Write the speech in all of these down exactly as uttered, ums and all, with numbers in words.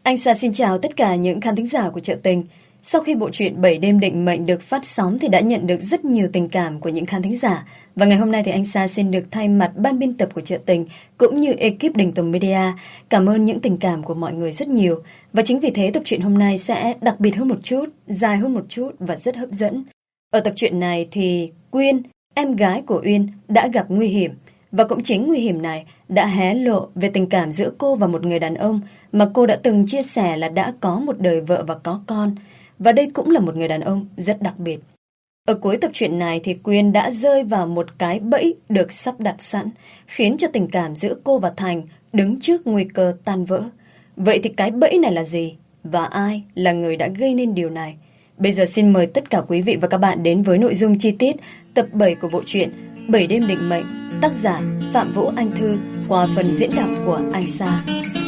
Anh Sa xin chào tất cả những khán thính giả của Chợ Tình. Sau khi bộ truyện Bảy Đêm Định Mệnh được phát sóng thì đã nhận được rất nhiều tình cảm của những khán thính giả. Và ngày hôm nay thì anh Sa xin được thay mặt ban biên tập của Chợ Tình cũng như ekip Đình Tùng Media cảm ơn những tình cảm của mọi người rất nhiều. Và chính vì thế tập truyện hôm nay sẽ đặc biệt hơn một chút, dài hơn một chút và rất hấp dẫn. Ở tập truyện này thì Quyên, em gái của Uyên, đã gặp nguy hiểm. Và cũng chính nguy hiểm này đã hé lộ về tình cảm giữa cô và một người đàn ông mà cô đã từng chia sẻ là đã có một đời vợ và có con. Và đây cũng là một người đàn ông rất đặc biệt. Ở cuối tập truyện này thì Quyên đã rơi vào một cái bẫy được sắp đặt sẵn, khiến cho tình cảm giữa cô và Thành đứng trước nguy cơ tan vỡ. Vậy thì cái bẫy này là gì? Và ai là người đã gây nên điều này? Bây giờ xin mời tất cả quý vị và các bạn đến với nội dung chi tiết tập bảy của bộ truyện Bảy Đêm Định Mệnh, tác giả Phạm Vũ Anh Thư qua phần diễn đọc của anh Sa.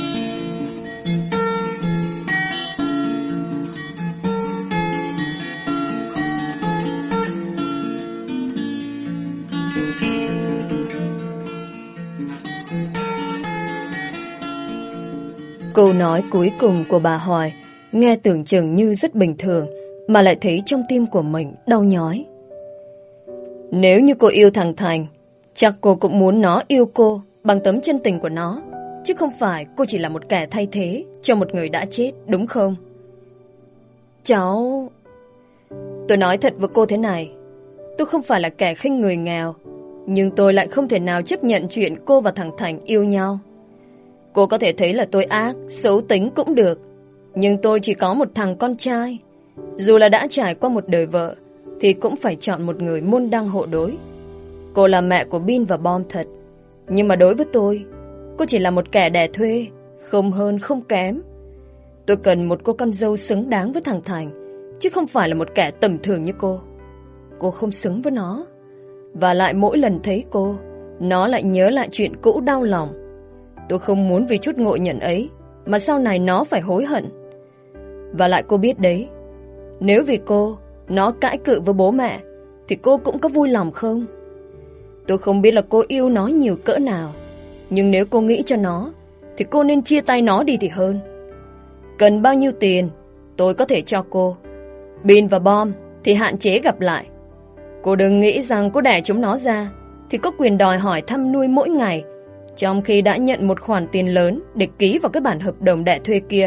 Câu nói cuối cùng của bà Hoài nghe tưởng chừng như rất bình thường, mà lại thấy trong tim của mình đau nhói. Nếu như cô yêu thằng Thành, chắc cô cũng muốn nó yêu cô bằng tấm chân tình của nó, chứ không phải cô chỉ là một kẻ thay thế cho một người đã chết, đúng không? Cháu... Tôi nói thật với cô thế này, tôi không phải là kẻ khinh người nghèo, nhưng tôi lại không thể nào chấp nhận chuyện cô và thằng Thành yêu nhau. Cô có thể thấy là tôi ác, xấu tính cũng được, nhưng tôi chỉ có một thằng con trai. Dù là đã trải qua một đời vợ, thì cũng phải chọn một người môn đăng hộ đối. Cô là mẹ của Bin và Bom thật, nhưng mà đối với tôi, cô chỉ là một kẻ đẻ thuê, không hơn không kém. Tôi cần một cô con dâu xứng đáng với thằng Thành, chứ không phải là một kẻ tầm thường như cô. Cô không xứng với nó. Và lại mỗi lần thấy cô, nó lại nhớ lại chuyện cũ đau lòng. Tôi không muốn vì chút ngộ nhận ấy mà sau này nó phải hối hận. Và lại cô biết đấy, nếu vì cô nó cãi cự với bố mẹ thì cô cũng có vui lòng không? Tôi không biết là cô yêu nó nhiều cỡ nào, nhưng nếu cô nghĩ cho nó thì cô nên chia tay nó đi thì hơn. Cần bao nhiêu tiền tôi có thể cho cô. Bin và Bom thì hạn chế gặp lại. Cô đừng nghĩ rằng cô đẻ chúng nó ra thì có quyền đòi hỏi thăm nuôi mỗi ngày, trong khi đã nhận một khoản tiền lớn để ký vào cái bản hợp đồng đẻ thuê kia.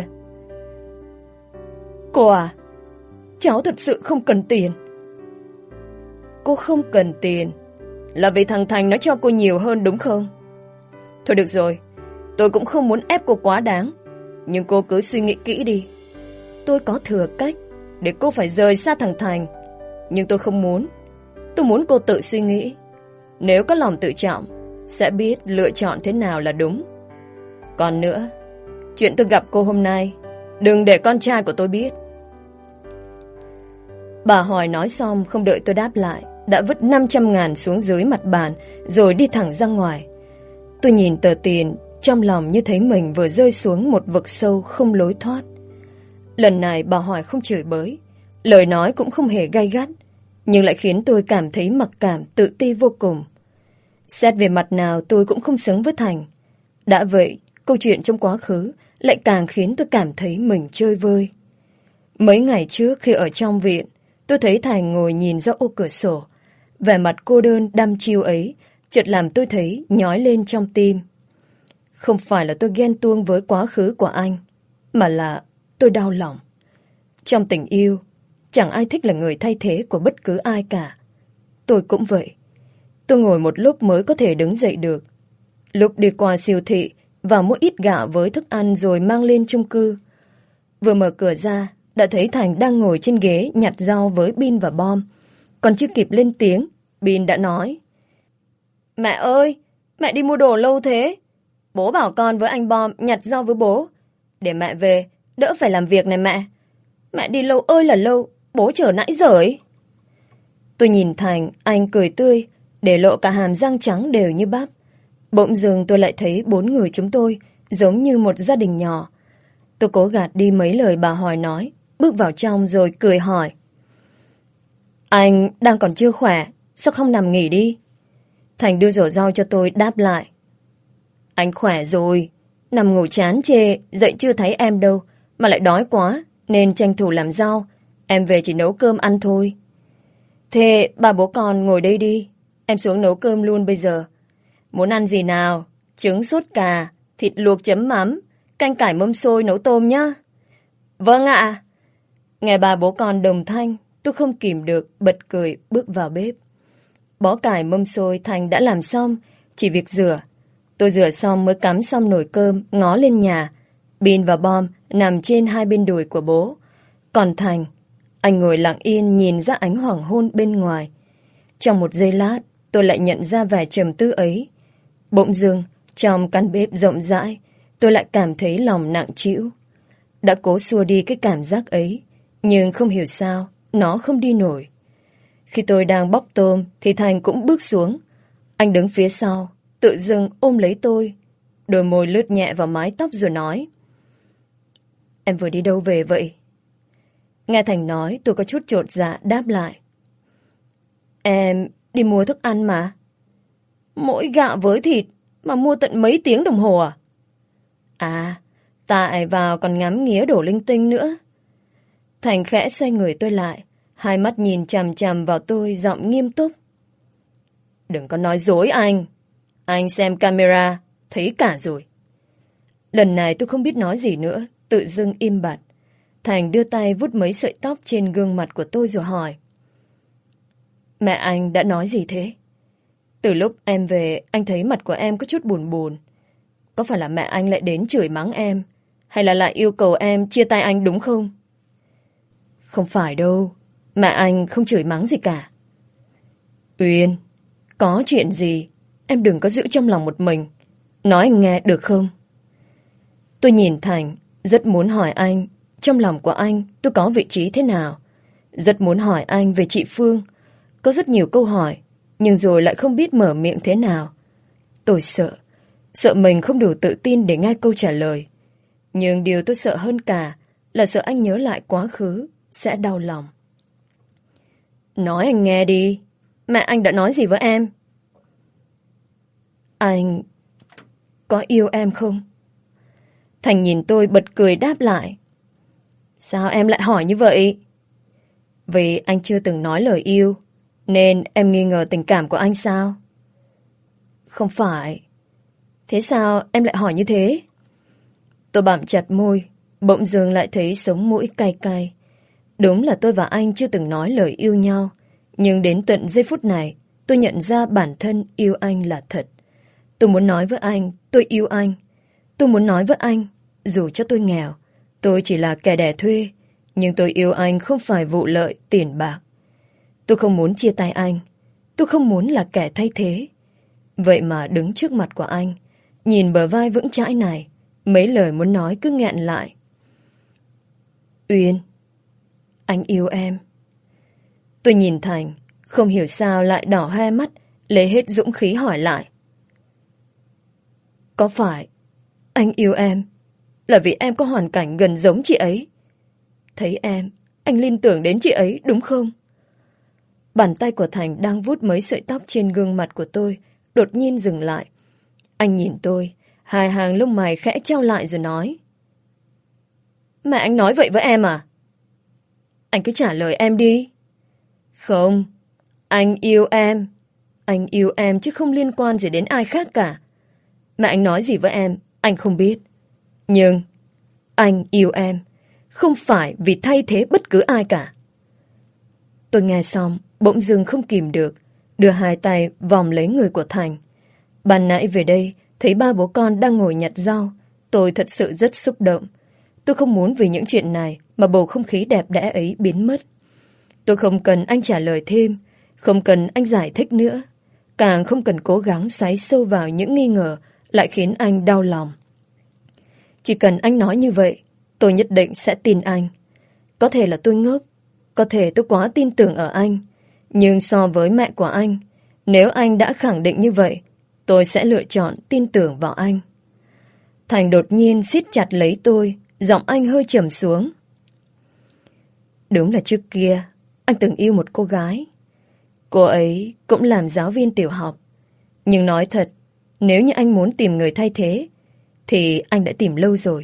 Cô à, cháu thật sự không cần tiền. Cô không cần tiền là vì thằng Thành nó cho cô nhiều hơn đúng không? Thôi được rồi, tôi cũng không muốn ép cô quá đáng, nhưng cô cứ suy nghĩ kỹ đi. Tôi có thừa cách để cô phải rời xa thằng Thành, nhưng tôi không muốn. Tôi muốn cô tự suy nghĩ. Nếu có lòng tự trọng, sẽ biết lựa chọn thế nào là đúng. Còn nữa, chuyện tôi gặp cô hôm nay, đừng để con trai của tôi biết. Bà Hoài nói xong không đợi tôi đáp lại, đã vứt năm trăm ngàn xuống dưới mặt bàn rồi đi thẳng ra ngoài. Tôi nhìn tờ tiền, trong lòng như thấy mình vừa rơi xuống một vực sâu không lối thoát. Lần này bà Hoài không chửi bới, lời nói cũng không hề gay gắt, nhưng lại khiến tôi cảm thấy mặc cảm, tự ti vô cùng. Xét về mặt nào tôi cũng không xứng với Thành. Đã vậy, câu chuyện trong quá khứ lại càng khiến tôi cảm thấy mình chơi vơi. Mấy ngày trước khi ở trong viện, tôi thấy Thành ngồi nhìn ra ô cửa sổ. Vẻ mặt cô đơn đăm chiêu ấy chợt làm tôi thấy nhói lên trong tim. Không phải là tôi ghen tuông với quá khứ của anh, mà là tôi đau lòng. Trong tình yêu, chẳng ai thích là người thay thế của bất cứ ai cả. Tôi cũng vậy. Tôi ngồi một lúc mới có thể đứng dậy được. Lúc đi qua siêu thị, vào mua ít gạo với thức ăn rồi mang lên chung cư. Vừa mở cửa ra, đã thấy Thành đang ngồi trên ghế nhặt rau với Bin và Bom. Còn chưa kịp lên tiếng, Bin đã nói: Mẹ ơi, mẹ đi mua đồ lâu thế. Bố bảo con với anh Bom nhặt rau với bố, để mẹ về, đỡ phải làm việc này mẹ. Mẹ đi lâu ơi là lâu, bố chờ nãy giờ ấy. Tôi nhìn Thành, anh cười tươi, để lộ cả hàm răng trắng đều như bắp. Bỗng dưng tôi lại thấy bốn người chúng tôi giống như một gia đình nhỏ. Tôi cố gạt đi mấy lời bà Hoài nói, bước vào trong rồi cười hỏi: Anh đang còn chưa khỏe, sao không nằm nghỉ đi? Thành đưa rổ rau cho tôi đáp lại: Anh khỏe rồi, nằm ngủ chán chê, dậy chưa thấy em đâu, mà lại đói quá, nên tranh thủ làm rau. Em về chỉ nấu cơm ăn thôi. Thế ba bố con ngồi đây đi. Em xuống nấu cơm luôn bây giờ. Muốn ăn gì nào? Trứng sốt cà, thịt luộc chấm mắm, canh cải mâm xôi nấu tôm nhá. Vâng ạ. Nghe ba bố con đồng thanh, tôi không kìm được, bật cười bước vào bếp. Bó cải mâm xôi Thành đã làm xong, chỉ việc rửa. Tôi rửa xong mới cắm xong nồi cơm, ngó lên nhà. Bin và Bom nằm trên hai bên đùi của bố. Còn Thành, anh ngồi lặng yên nhìn ra ánh hoàng hôn bên ngoài. Trong một giây lát, tôi lại nhận ra vẻ trầm tư ấy. Bỗng dưng, trong căn bếp rộng rãi, tôi lại cảm thấy lòng nặng trĩu. Đã cố xua đi cái cảm giác ấy, nhưng không hiểu sao, nó không đi nổi. Khi tôi đang bóc tôm, thì Thành cũng bước xuống. Anh đứng phía sau, tự dưng ôm lấy tôi. Đôi môi lướt nhẹ vào mái tóc rồi nói. Em vừa đi đâu về vậy? Nghe Thành nói, tôi có chút chột dạ đáp lại. Em đi mua thức ăn mà. Mỗi gạo với thịt mà mua tận mấy tiếng đồng hồ à? À, tại vào còn ngắm nghía đổ linh tinh nữa. Thành khẽ xoay người tôi lại, hai mắt nhìn chằm chằm vào tôi, giọng nghiêm túc. Đừng có nói dối anh. Anh xem camera, thấy cả rồi. Lần này tôi không biết nói gì nữa, tự dưng im bặt. Thành đưa tay vuốt mấy sợi tóc trên gương mặt của tôi rồi hỏi. Mẹ anh đã nói gì thế? Từ lúc em về, anh thấy mặt của em có chút buồn buồn. Có phải là mẹ anh lại đến chửi mắng em, hay là lại yêu cầu em chia tay anh đúng không? Không phải đâu, mẹ anh không chửi mắng gì cả. Uyên, có chuyện gì, em đừng có giữ trong lòng một mình. Nói anh nghe được không? Tôi nhìn Thành, rất muốn hỏi anh, trong lòng của anh tôi có vị trí thế nào. Rất muốn hỏi anh về chị Phương. Có rất nhiều câu hỏi, nhưng rồi lại không biết mở miệng thế nào. Tôi sợ, sợ mình không đủ tự tin để nghe câu trả lời. Nhưng điều tôi sợ hơn cả là sợ anh nhớ lại quá khứ, sẽ đau lòng. Nói anh nghe đi, mẹ anh đã nói gì với em? Anh có yêu em không? Thành nhìn tôi bật cười đáp lại. Sao em lại hỏi như vậy? Vì anh chưa từng nói lời yêu, nên em nghi ngờ tình cảm của anh sao? Không phải. Thế sao em lại hỏi như thế? Tôi bặm chặt môi, bỗng dưng lại thấy sống mũi cay cay. Đúng là tôi và anh chưa từng nói lời yêu nhau, nhưng đến tận giây phút này, tôi nhận ra bản thân yêu anh là thật. Tôi muốn nói với anh, tôi yêu anh. Tôi muốn nói với anh, dù cho tôi nghèo, tôi chỉ là kẻ đẻ thuê, nhưng tôi yêu anh không phải vụ lợi, tiền bạc. Tôi không muốn chia tay anh. Tôi không muốn là kẻ thay thế. Vậy mà đứng trước mặt của anh, nhìn bờ vai vững chãi này, mấy lời muốn nói cứ nghẹn lại. Uyên, anh yêu em. Tôi nhìn Thành, không hiểu sao lại đỏ hoe mắt, lấy hết dũng khí hỏi lại. Có phải anh yêu em là vì em có hoàn cảnh gần giống chị ấy? Thấy em, anh liên tưởng đến chị ấy đúng không? Bàn tay của Thành đang vuốt mấy sợi tóc trên gương mặt của tôi, đột nhiên dừng lại. Anh nhìn tôi, hai hàng lông mày khẽ trao lại rồi nói. Mẹ anh nói vậy với em à? Anh cứ trả lời em đi. Không, anh yêu em. Anh yêu em chứ không liên quan gì đến ai khác cả. Mẹ anh nói gì với em, anh không biết. Nhưng anh yêu em, không phải vì thay thế bất cứ ai cả. Tôi nghe xong, bỗng dưng không kìm được, đưa hai tay vòng lấy người của Thành. Ban nãy về đây, thấy ba bố con đang ngồi nhặt rau, tôi thật sự rất xúc động. Tôi không muốn vì những chuyện này mà bầu không khí đẹp đẽ ấy biến mất. Tôi không cần anh trả lời thêm, không cần anh giải thích nữa, càng không cần cố gắng xoáy sâu vào những nghi ngờ lại khiến anh đau lòng. Chỉ cần anh nói như vậy, tôi nhất định sẽ tin anh. Có thể là tôi ngốc, có thể tôi quá tin tưởng ở anh, nhưng so với mẹ của anh, nếu anh đã khẳng định như vậy, tôi sẽ lựa chọn tin tưởng vào anh. Thành đột nhiên siết chặt lấy tôi, giọng anh hơi trầm xuống. Đúng là trước kia, anh từng yêu một cô gái. Cô ấy cũng làm giáo viên tiểu học. Nhưng nói thật, nếu như anh muốn tìm người thay thế, thì anh đã tìm lâu rồi.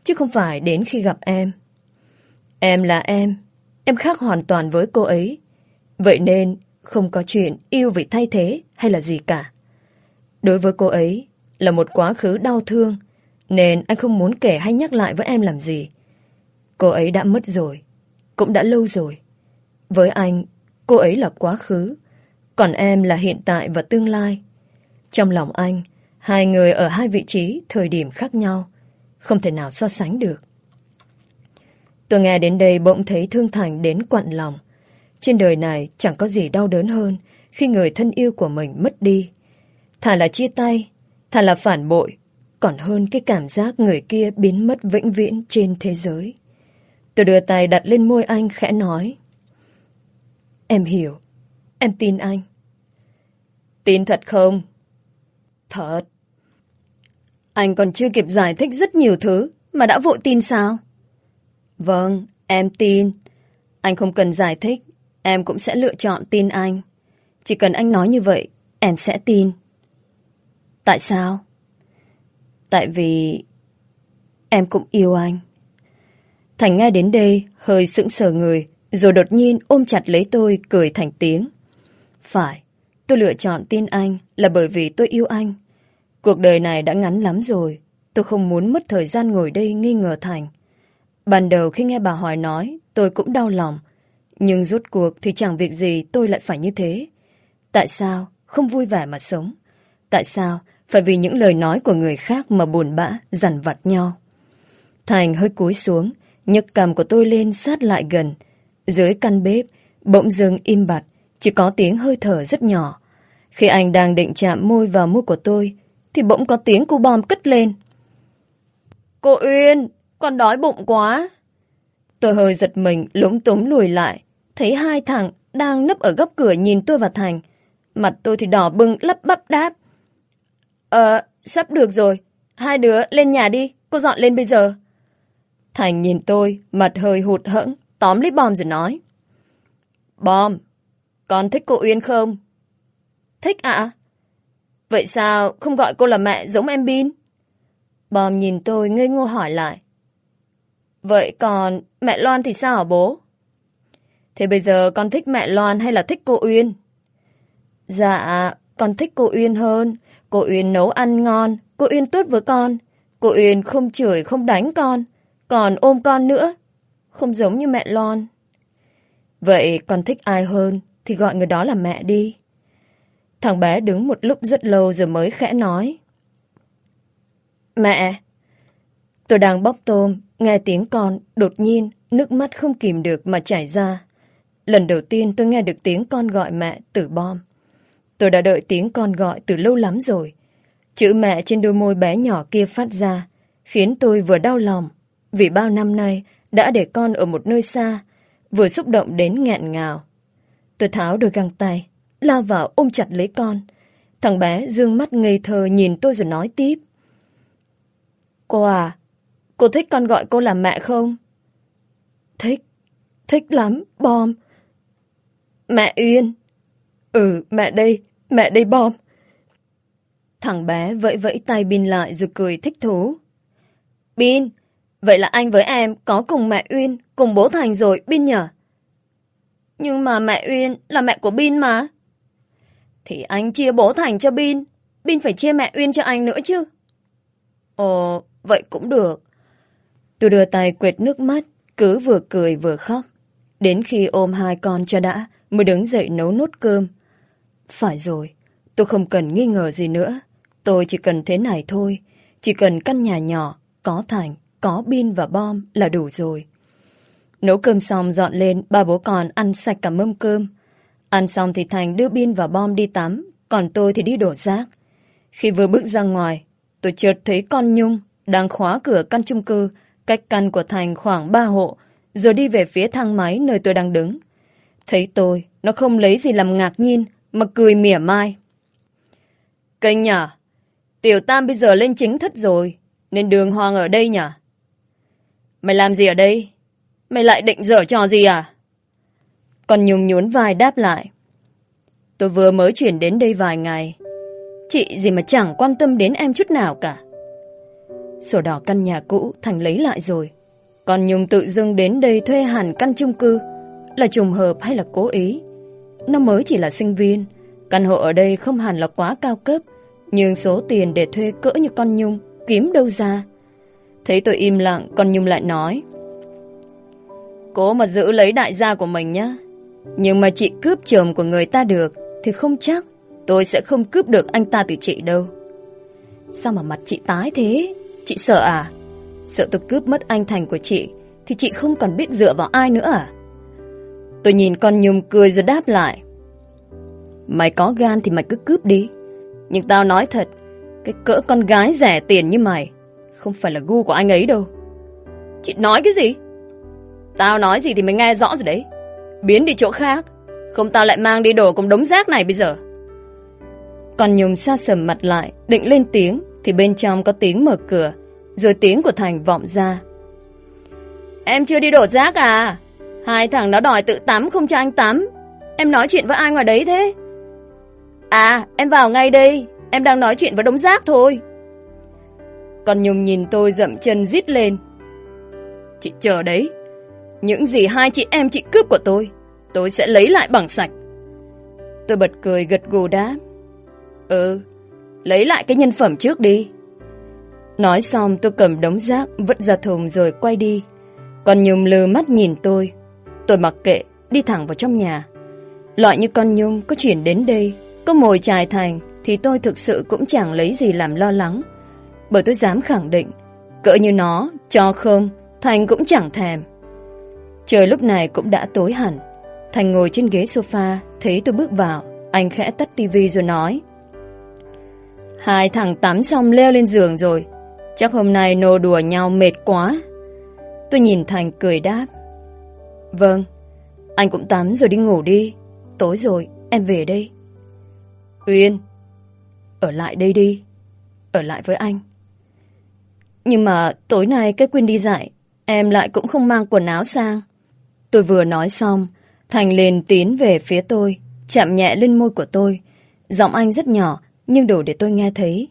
chứ không phải đến khi gặp em. Em là em, em khác hoàn toàn với cô ấy. Vậy nên không có chuyện yêu vì thay thế hay là gì cả. Đối với cô ấy là một quá khứ đau thương, nên anh không muốn kể hay nhắc lại với em làm gì. Cô ấy đã mất rồi, cũng đã lâu rồi. Với anh, cô ấy là quá khứ, còn em là hiện tại và tương lai. Trong lòng anh, hai người ở hai vị trí, thời điểm khác nhau, không thể nào so sánh được. Tôi nghe đến đây bỗng thấy thương Thành đến quặn lòng. Trên đời này chẳng có gì đau đớn hơn khi người thân yêu của mình mất đi. Thà là chia tay, thà là phản bội, còn hơn cái cảm giác người kia biến mất vĩnh viễn trên thế giới. Tôi đưa tay đặt lên môi anh khẽ nói: Em hiểu, em tin anh. Tin thật không? Thật. Anh còn chưa kịp giải thích rất nhiều thứ mà đã vội tin sao? Vâng, em tin. Anh không cần giải thích, em cũng sẽ lựa chọn tin anh. Chỉ cần anh nói như vậy, em sẽ tin. Tại sao? Tại vì em cũng yêu anh. Thành nghe đến đây hơi sững sờ người, rồi đột nhiên ôm chặt lấy tôi cười thành tiếng. Phải, tôi lựa chọn tin anh là bởi vì tôi yêu anh. Cuộc đời này đã ngắn lắm rồi, tôi không muốn mất thời gian ngồi đây nghi ngờ Thành. Ban đầu khi nghe bà Hoài nói, tôi cũng đau lòng. Nhưng rốt cuộc thì chẳng việc gì tôi lại phải như thế. Tại sao không vui vẻ mà sống? Tại sao phải vì những lời nói của người khác mà buồn bã, dằn vặt nhau? Thành hơi cúi xuống, nhấc cằm của tôi lên sát lại gần. Dưới căn bếp, bỗng dưng im bặt, chỉ có tiếng hơi thở rất nhỏ. Khi anh đang định chạm môi vào môi của tôi, thì bỗng có tiếng cu bom cất lên. Cô Uyên, con đói bụng quá. Tôi hơi giật mình, lúng túng lùi lại, thấy hai thằng đang nấp ở góc cửa nhìn tôi và Thành. Mặt tôi thì đỏ bừng lắp bắp đáp: Ờ, sắp được rồi, hai đứa lên nhà đi, cô dọn lên bây giờ. Thành nhìn tôi, mặt hơi hụt hẫng, tóm lấy Bom rồi nói: Bom, con thích cô Uyên không? Thích ạ. À? Vậy sao không gọi cô là mẹ giống em Bin? Bom nhìn tôi ngây ngô hỏi lại: Vậy còn mẹ Loan thì sao hả bố? Thế bây giờ con thích mẹ Loan hay là thích cô Uyên? Dạ, con thích cô Uyên hơn. Cô Uyên nấu ăn ngon, cô Uyên tốt với con. Cô Uyên không chửi, không đánh con, còn ôm con nữa. Không giống như mẹ Loan. Vậy con thích ai hơn thì gọi người đó là mẹ đi. Thằng bé đứng một lúc rất lâu rồi mới khẽ nói: Mẹ. Tôi đang bóc tôm, nghe tiếng con, đột nhiên nước mắt không kìm được mà chảy ra. Lần đầu tiên tôi nghe được tiếng con gọi mẹ từ Bom. Tôi đã đợi tiếng con gọi từ lâu lắm rồi. Chữ mẹ trên đôi môi bé nhỏ kia phát ra, khiến tôi vừa đau lòng, vì bao năm nay đã để con ở một nơi xa, vừa xúc động đến nghẹn ngào. Tôi tháo đôi găng tay, lao vào ôm chặt lấy con. Thằng bé dương mắt ngây thơ nhìn tôi rồi nói tiếp: Cô à, cô thích con gọi cô là mẹ không? Thích, thích lắm, Bom. Mẹ Uyên. Ừ, mẹ đây, mẹ đây Bom. Thằng bé vẫy vẫy tay Bin lại rồi cười thích thú. Bin, vậy là anh với em có cùng mẹ Uyên, cùng bố Thành rồi, Bin nhỉ? Nhưng mà mẹ Uyên là mẹ của Bin mà. Thì anh chia bố Thành cho Bin, Bin phải chia mẹ Uyên cho anh nữa chứ. Ồ, vậy cũng được. Tôi đưa tay quệt nước mắt, cứ vừa cười vừa khóc. Đến khi ôm hai con cho đã, mới đứng dậy nấu nốt cơm. Phải rồi, tôi không cần nghi ngờ gì nữa. Tôi chỉ cần thế này thôi. Chỉ cần căn nhà nhỏ, có Thành, có Bin và Bom là đủ rồi. Nấu cơm xong dọn lên, ba bố con ăn sạch cả mâm cơm. Ăn xong thì Thành đưa Bin và Bom đi tắm, còn tôi thì đi đổ rác. Khi vừa bước ra ngoài, tôi chợt thấy con Nhung đang khóa cửa căn chung cư, cách căn của Thành khoảng ba hộ, rồi đi về phía thang máy nơi tôi đang đứng. Thấy tôi, nó không lấy gì làm ngạc nhiên, mà cười mỉa mai. Kênh nhỉ? Tiểu Tam bây giờ lên chính thất rồi, nên đường hoàng ở đây nhỉ? Mày làm gì ở đây? Mày lại định giở trò gì à? Con Nhung nhún vai đáp lại. Tôi vừa mới chuyển đến đây vài ngày. Chị gì mà chẳng quan tâm đến em chút nào cả. Sổ đỏ căn nhà cũ Thành lấy lại rồi. Còn Nhung tự dưng đến đây thuê hẳn căn chung cư. Là trùng hợp hay là cố ý? Nó mới chỉ là sinh viên. Căn hộ ở đây không hẳn là quá cao cấp, nhưng số tiền để thuê cỡ như con Nhung kiếm đâu ra? Thấy tôi im lặng, con Nhung lại nói: Cố mà giữ lấy đại gia của mình nhá. Nhưng mà chị cướp chồng của người ta được thì không chắc tôi sẽ không cướp được anh ta từ chị đâu. Sao mà mặt chị tái thế? Chị sợ à? Sợ tôi cướp mất anh Thành của chị thì chị không còn biết dựa vào ai nữa à? Tôi nhìn con Nhung cười rồi đáp lại: Mày có gan thì mày cứ cướp đi. Nhưng tao nói thật, cái cỡ con gái rẻ tiền như mày không phải là gu của anh ấy đâu. Chị nói cái gì? Tao nói gì thì mày nghe rõ rồi đấy. Biến đi chỗ khác, không tao lại mang đi đổ cùng đống rác này bây giờ. Con Nhung sa sầm mặt lại, định lên tiếng thì bên trong có tiếng mở cửa, rồi tiếng của Thành vọng ra: Em chưa đi đổ rác à? Hai thằng nó đòi tự tắm không cho anh tắm. Em nói chuyện với ai ngoài đấy thế? À, em vào ngay đây, em đang nói chuyện với đống rác thôi. Con Nhung nhìn tôi dậm chân rít lên: Chị chờ đấy. Những gì hai chị em chị cướp của tôi, tôi sẽ lấy lại bằng sạch. Tôi bật cười gật gù đáp: Ừ, lấy lại cái nhân phẩm trước đi. Nói xong tôi cầm đống rác vứt ra thùng rồi quay đi. Con Nhung lừ mắt nhìn tôi. Tôi mặc kệ, đi thẳng vào trong nhà. Loại như con Nhung có chuyển đến đây, có mồi chài Thành thì tôi thực sự cũng chẳng lấy gì làm lo lắng. Bởi tôi dám khẳng định, cỡ như nó, cho không, Thành cũng chẳng thèm. Trời lúc này cũng đã tối hẳn. Thành ngồi trên ghế sofa, thấy tôi bước vào, anh khẽ tắt tivi rồi nói: Hai thằng tắm xong leo lên giường rồi. Chắc hôm nay nô đùa nhau mệt quá. Tôi nhìn Thành cười đáp: Vâng, anh cũng tắm rồi đi ngủ đi. Tối rồi, em về đây. Uyên, ở lại đây đi. Ở lại với anh. Nhưng mà tối nay cái Quyên đi dạy, em lại cũng không mang quần áo sang. Tôi vừa nói xong, Thành liền tiến về phía tôi, chạm nhẹ lên môi của tôi. Giọng anh rất nhỏ, nhưng đủ để tôi nghe thấy.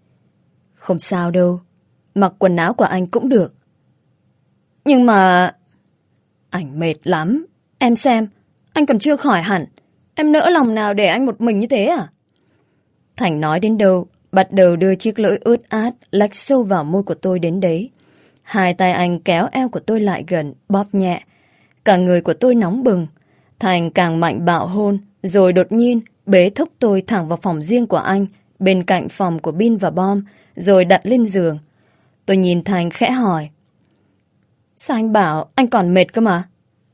Không sao đâu, mặc quần áo của anh cũng được. Nhưng mà... Anh mệt lắm. Em xem, anh còn chưa khỏi hẳn. Em nỡ lòng nào để anh một mình như thế à? Thành nói đến đâu, bắt đầu đưa chiếc lưỡi ướt át lách sâu vào môi của tôi đến đấy. Hai tay anh kéo eo của tôi lại gần, bóp nhẹ. Cả người của tôi nóng bừng. Thành càng mạnh bạo hôn, rồi đột nhiên bế thốc tôi thẳng vào phòng riêng của anh, bên cạnh phòng của Bin và Bom, rồi đặt lên giường. Tôi nhìn Thành khẽ hỏi: Sao anh bảo anh còn mệt cơ mà?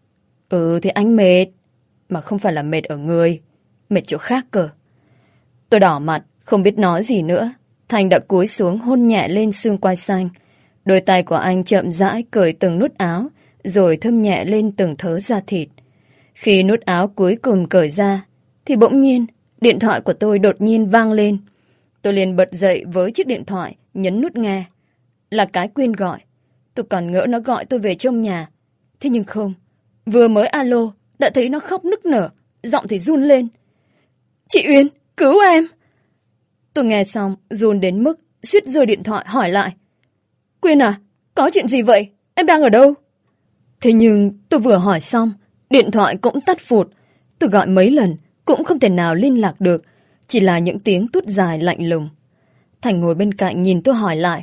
Ừ thì anh mệt, mà không phải là mệt ở người, mệt chỗ khác cơ. Tôi đỏ mặt, không biết nói gì nữa. Thành đã cúi xuống hôn nhẹ lên xương quai xanh. Đôi tay của anh chậm rãi cởi từng nút áo, rồi thơm nhẹ lên từng thớ da thịt. Khi nút áo cuối cùng cởi ra, thì bỗng nhiên, điện thoại của tôi đột nhiên vang lên. Tôi liền bật dậy với chiếc điện thoại, nhấn nút nghe. Là cái Quyên gọi. Tôi còn ngỡ nó gọi tôi về trong nhà. Thế nhưng không, vừa mới alo, đã thấy nó khóc nức nở, giọng thì run lên. Chị Uyên, cứu em! Tôi nghe xong, run đến mức suýt rơi điện thoại hỏi lại. Quyên à, có chuyện gì vậy? Em đang ở đâu? Thế nhưng tôi vừa hỏi xong, điện thoại cũng tắt phụt. Tôi gọi mấy lần, cũng không thể nào liên lạc được. Chỉ là những tiếng tút dài lạnh lùng. Thành ngồi bên cạnh nhìn tôi hỏi lại.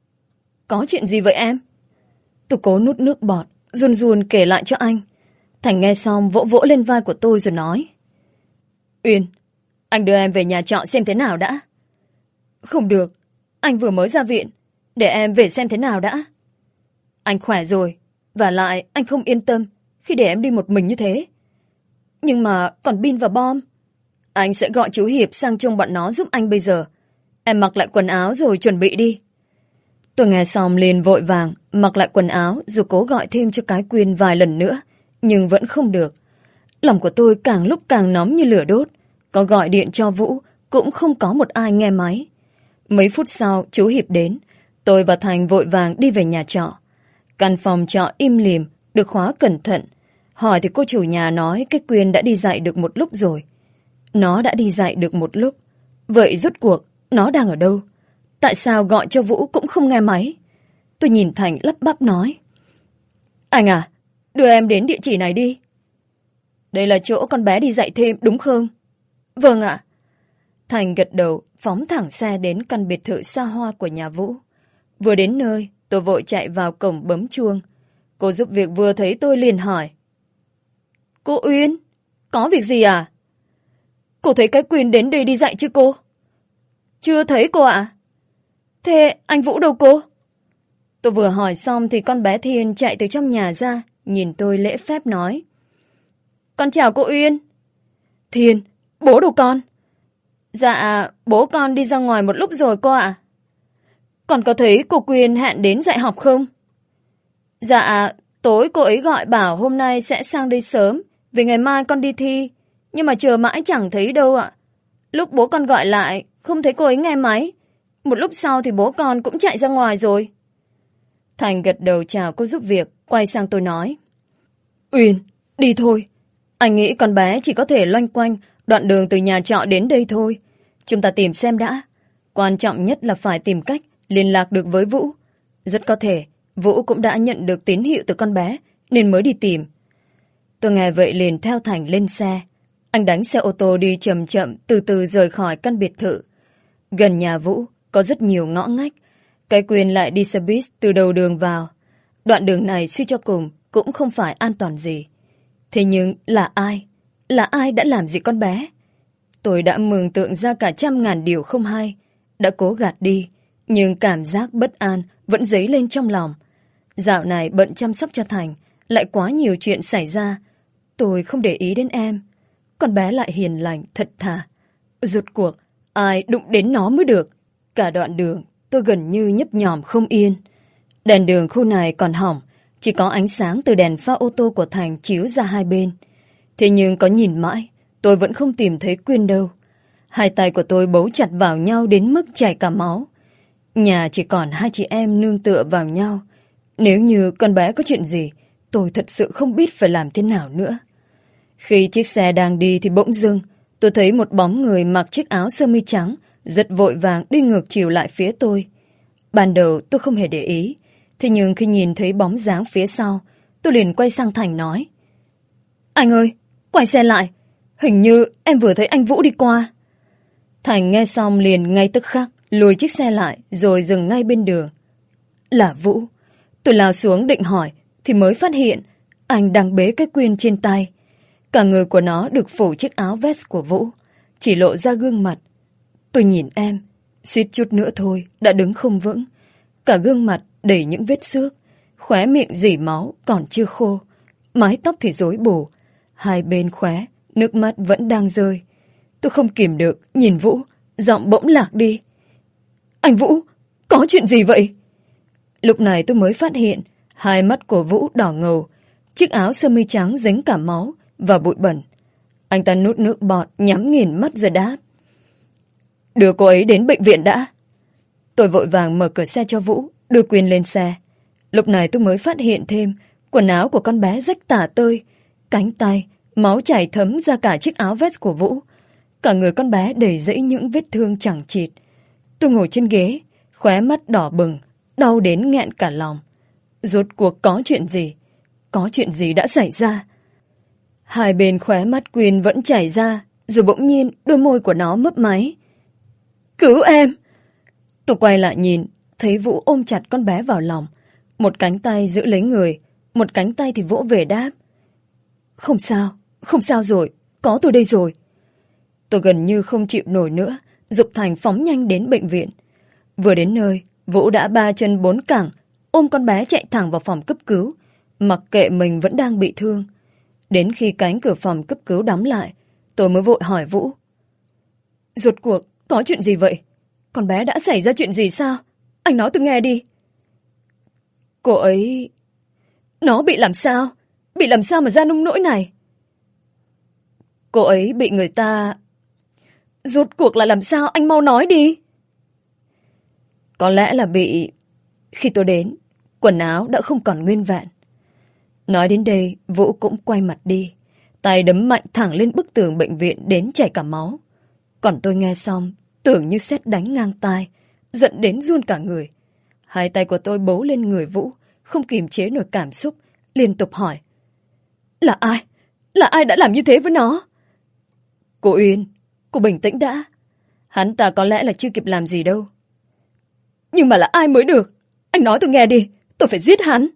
Có chuyện gì vậy em? Tôi cố nuốt nước bọt, run run kể lại cho anh. Thành nghe xong vỗ vỗ lên vai của tôi rồi nói. Uyên, anh đưa em về nhà trọ xem thế nào đã. Không được, anh vừa mới ra viện. Để em về xem thế nào đã. Anh khỏe rồi, và lại anh không yên tâm khi để em đi một mình như thế. Nhưng mà còn Bin và Bom, anh sẽ gọi chú Hiệp sang trông bọn nó giúp anh bây giờ. Em mặc lại quần áo rồi chuẩn bị đi. Tôi nghe xong liền vội vàng mặc lại quần áo rồi cố gọi thêm cho cái Quyên vài lần nữa, nhưng vẫn không được. Lòng của tôi càng lúc càng nóng như lửa đốt. Có gọi điện cho Vũ cũng không có một ai nghe máy. Mấy phút sau chú Hiệp đến. Tôi và Thành vội vàng đi về nhà trọ. Căn phòng trọ im lìm, được khóa cẩn thận. Hỏi thì cô chủ nhà nói cái Quyên đã đi dạy được một lúc rồi. Nó đã đi dạy được một lúc. Vậy rốt cuộc nó đang ở đâu? Tại sao gọi cho Vũ cũng không nghe máy? Tôi nhìn Thành lắp bắp nói. Anh à, đưa em đến địa chỉ này đi. Đây là chỗ con bé đi dạy thêm đúng không? Vâng ạ. Thành gật đầu, phóng thẳng xe đến căn biệt thự xa hoa của nhà Vũ. Vừa đến nơi, tôi vội chạy vào cổng bấm chuông. Cô giúp việc vừa thấy tôi liền hỏi. Cô Uyên, có việc gì à? Cô thấy cái Quyền đến đây đi dạy chứ cô? Chưa thấy cô ạ. Thế anh Vũ đâu cô? Tôi vừa hỏi xong thì con bé Thiên chạy từ trong nhà ra, nhìn tôi lễ phép nói. Con chào cô Uyên. Thiên, bố đâu con? Dạ, bố con đi ra ngoài một lúc rồi cô ạ. Con có thấy cô Quyên hẹn đến dạy học không? Dạ, tối cô ấy gọi bảo hôm nay sẽ sang đây sớm, vì ngày mai con đi thi, nhưng mà chờ mãi chẳng thấy đâu ạ. Lúc bố con gọi lại, không thấy cô ấy nghe máy. Một lúc sau thì bố con cũng chạy ra ngoài rồi. Thành gật đầu chào cô giúp việc, quay sang tôi nói. Uyên, đi thôi. Anh nghĩ con bé chỉ có thể loanh quanh đoạn đường từ nhà trọ đến đây thôi. Chúng ta tìm xem đã. Quan trọng nhất là phải tìm cách liên lạc được với Vũ. Rất có thể Vũ cũng đã nhận được tín hiệu từ con bé nên mới đi tìm. Tôi nghe vậy liền theo Thành lên xe. Anh đánh xe ô tô đi chậm chậm từ từ rời khỏi căn biệt thự. Gần nhà Vũ có rất nhiều ngõ ngách. Cái Quyền lại đi xe buýt từ đầu đường vào. Đoạn đường này suy cho cùng cũng không phải an toàn gì. Thế nhưng là ai? Là ai đã làm gì con bé? Tôi đã mường tượng ra cả trăm ngàn điều không hay. Đã cố gạt đi, nhưng cảm giác bất an vẫn dấy lên trong lòng. Dạo này bận chăm sóc cho Thành, lại quá nhiều chuyện xảy ra. Tôi không để ý đến em. Con bé lại hiền lành, thật thà. Rốt cuộc, ai đụng đến nó mới được. Cả đoạn đường, tôi gần như nhấp nhòm không yên. Đèn đường khu này còn hỏng, chỉ có ánh sáng từ đèn pha ô tô của Thành chiếu ra hai bên. Thế nhưng có nhìn mãi, tôi vẫn không tìm thấy Quyên đâu. Hai tay của tôi bấu chặt vào nhau đến mức chảy cả máu. Nhà chỉ còn hai chị em nương tựa vào nhau. Nếu như con bé có chuyện gì, tôi thật sự không biết phải làm thế nào nữa. Khi chiếc xe đang đi thì bỗng dưng, tôi thấy một bóng người mặc chiếc áo sơ mi trắng, rất vội vàng đi ngược chiều lại phía tôi. Ban đầu tôi không hề để ý, thế nhưng khi nhìn thấy bóng dáng phía sau, tôi liền quay sang Thành nói. Anh ơi, quay xe lại, hình như em vừa thấy anh Vũ đi qua. Thành nghe xong liền ngay tức khắc lùi chiếc xe lại rồi dừng ngay bên đường. Là Vũ. Tôi lao xuống định hỏi thì mới phát hiện anh đang bế cái Quyên trên tay. Cả người của nó được phủ chiếc áo vest của Vũ, chỉ lộ ra gương mặt. Tôi nhìn em, suýt chút nữa thôi đã đứng không vững. Cả gương mặt đầy những vết xước, khóe miệng rỉ máu còn chưa khô, mái tóc thì rối bù, hai bên khóe nước mắt vẫn đang rơi. Tôi không kìm được nhìn Vũ, giọng bỗng lạc đi. Anh Vũ, có chuyện gì vậy? Lúc này tôi mới phát hiện hai mắt của Vũ đỏ ngầu, chiếc áo sơ mi trắng dính cả máu và bụi bẩn. Anh ta nuốt nước bọt, nhắm nghiền mắt rồi đáp. Đưa cô ấy đến bệnh viện đã. Tôi vội vàng mở cửa xe cho Vũ, đưa Quyên lên xe. Lúc này tôi mới phát hiện thêm quần áo của con bé rách tả tơi, cánh tay, máu chảy thấm ra cả chiếc áo vest của Vũ. Cả người con bé đầy rẫy những vết thương chẳng chịt. Tôi ngồi trên ghế, khóe mắt đỏ bừng, đau đến nghẹn cả lòng. Rốt cuộc có chuyện gì? Có chuyện gì đã xảy ra? Hai bên khóe mắt Quyên vẫn chảy ra, rồi bỗng nhiên đôi môi của nó mấp máy. Cứu em! Tôi quay lại nhìn, thấy Vũ ôm chặt con bé vào lòng. Một cánh tay giữ lấy người, một cánh tay thì vỗ về đáp. Không sao, không sao rồi, có tôi đây rồi. Tôi gần như không chịu nổi nữa, giục Thành phóng nhanh đến bệnh viện. Vừa đến nơi, Vũ đã ba chân bốn cẳng, ôm con bé chạy thẳng vào phòng cấp cứu, mặc kệ mình vẫn đang bị thương. Đến khi cánh cửa phòng cấp cứu đóng lại, tôi mới vội hỏi Vũ. Rốt cuộc, có chuyện gì vậy? Con bé đã xảy ra chuyện gì sao? Anh nói tôi nghe đi. Cô ấy... Nó bị làm sao? Bị làm sao mà ra nông nỗi này? Cô ấy bị người ta... Rốt cuộc là làm sao? Anh mau nói đi. Có lẽ là bị... Khi tôi đến, quần áo đã không còn nguyên vẹn. Nói đến đây, Vũ cũng quay mặt đi. Tay đấm mạnh thẳng lên bức tường bệnh viện đến chảy cả máu. Còn tôi nghe xong, tưởng như sét đánh ngang tai, giận đến run cả người. Hai tay của tôi bấu lên người Vũ, không kìm chế nổi cảm xúc, liên tục hỏi. Là ai? Là ai đã làm như thế với nó? Cô Uyên, cô bình tĩnh đã. Hắn ta có lẽ là chưa kịp làm gì đâu. Nhưng mà là ai mới được? Anh nói tôi nghe đi, tôi phải giết hắn.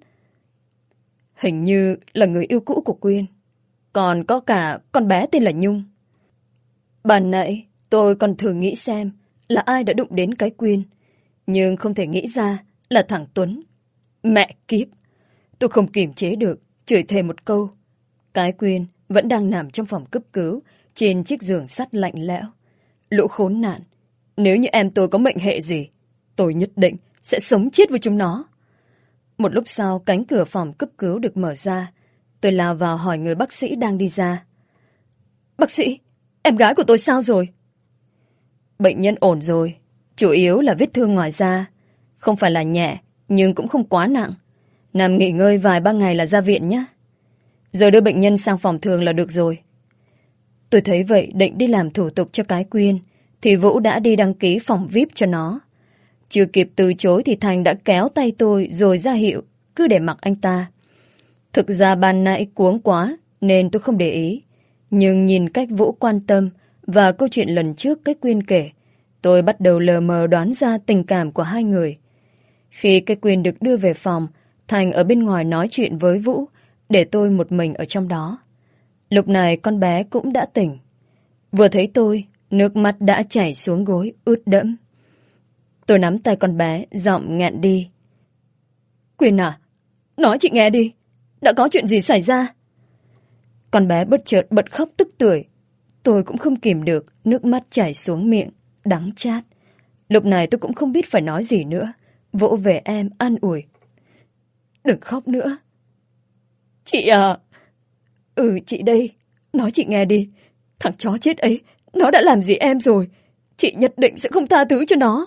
Hình như là người yêu cũ của Quyên. Còn có cả con bé tên là Nhung. Ban nãy tôi còn thử nghĩ xem là ai đã đụng đến cái Quyên, nhưng không thể nghĩ ra là thằng Tuấn. Mẹ kiếp! Tôi không kiềm chế được, chửi thề một câu. Cái Quyên vẫn đang nằm trong phòng cấp cứu, trên chiếc giường sắt lạnh lẽo. Lũ khốn nạn! Nếu như em tôi có mệnh hệ gì, tôi nhất định sẽ sống chết với chúng nó. Một lúc sau, cánh cửa phòng cấp cứu được mở ra. Tôi lao vào hỏi người bác sĩ đang đi ra. Bác sĩ, em gái của tôi sao rồi? Bệnh nhân ổn rồi. Chủ yếu là vết thương ngoài da. Không phải là nhẹ, nhưng cũng không quá nặng. Nằm nghỉ ngơi vài ba ngày là ra viện nhé. Giờ đưa bệnh nhân sang phòng thường là được rồi. Tôi thấy vậy định đi làm thủ tục cho cái Quyên, thì Vũ đã đi đăng ký phòng vi ai pi cho nó. Chưa kịp từ chối thì Thành đã kéo tay tôi rồi ra hiệu, cứ để mặc anh ta. Thực ra ban nãy cuống quá nên tôi không để ý. Nhưng nhìn cách Vũ quan tâm và câu chuyện lần trước cái Quyên kể, tôi bắt đầu lờ mờ đoán ra tình cảm của hai người. Khi cái Quyên được đưa về phòng, Thành ở bên ngoài nói chuyện với Vũ, để tôi một mình ở trong đó. Lúc này con bé cũng đã tỉnh. Vừa thấy tôi, nước mắt đã chảy xuống gối ướt đẫm. Tôi nắm tay con bé, giọng nghẹn đi. Quyên à, nói chị nghe đi, đã có chuyện gì xảy ra? Con bé bất chợt bật khóc tức tưởi. Tôi cũng không kìm được, nước mắt chảy xuống miệng, đắng chát. Lúc này tôi cũng không biết phải nói gì nữa, vỗ về em an ủi. Đừng khóc nữa. Chị à? Ừ, chị đây. Nói chị nghe đi. Thằng chó chết ấy, nó đã làm gì em rồi? Chị nhất định sẽ không tha thứ cho nó.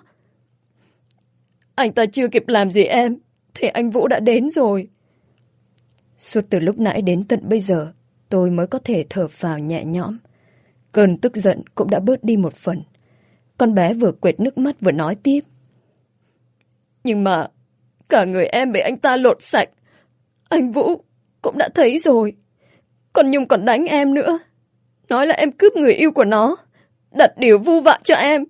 Anh ta chưa kịp làm gì em, thì anh Vũ đã đến rồi. Suốt từ lúc nãy đến tận bây giờ, tôi mới có thể thở phào nhẹ nhõm. Cơn tức giận cũng đã bớt đi một phần. Con bé vừa quệt nước mắt vừa nói tiếp. Nhưng mà, cả người em bị anh ta lột sạch. Anh Vũ cũng đã thấy rồi. Còn Nhung còn đánh em nữa. Nói là em cướp người yêu của nó, đặt điều vu vạ cho em.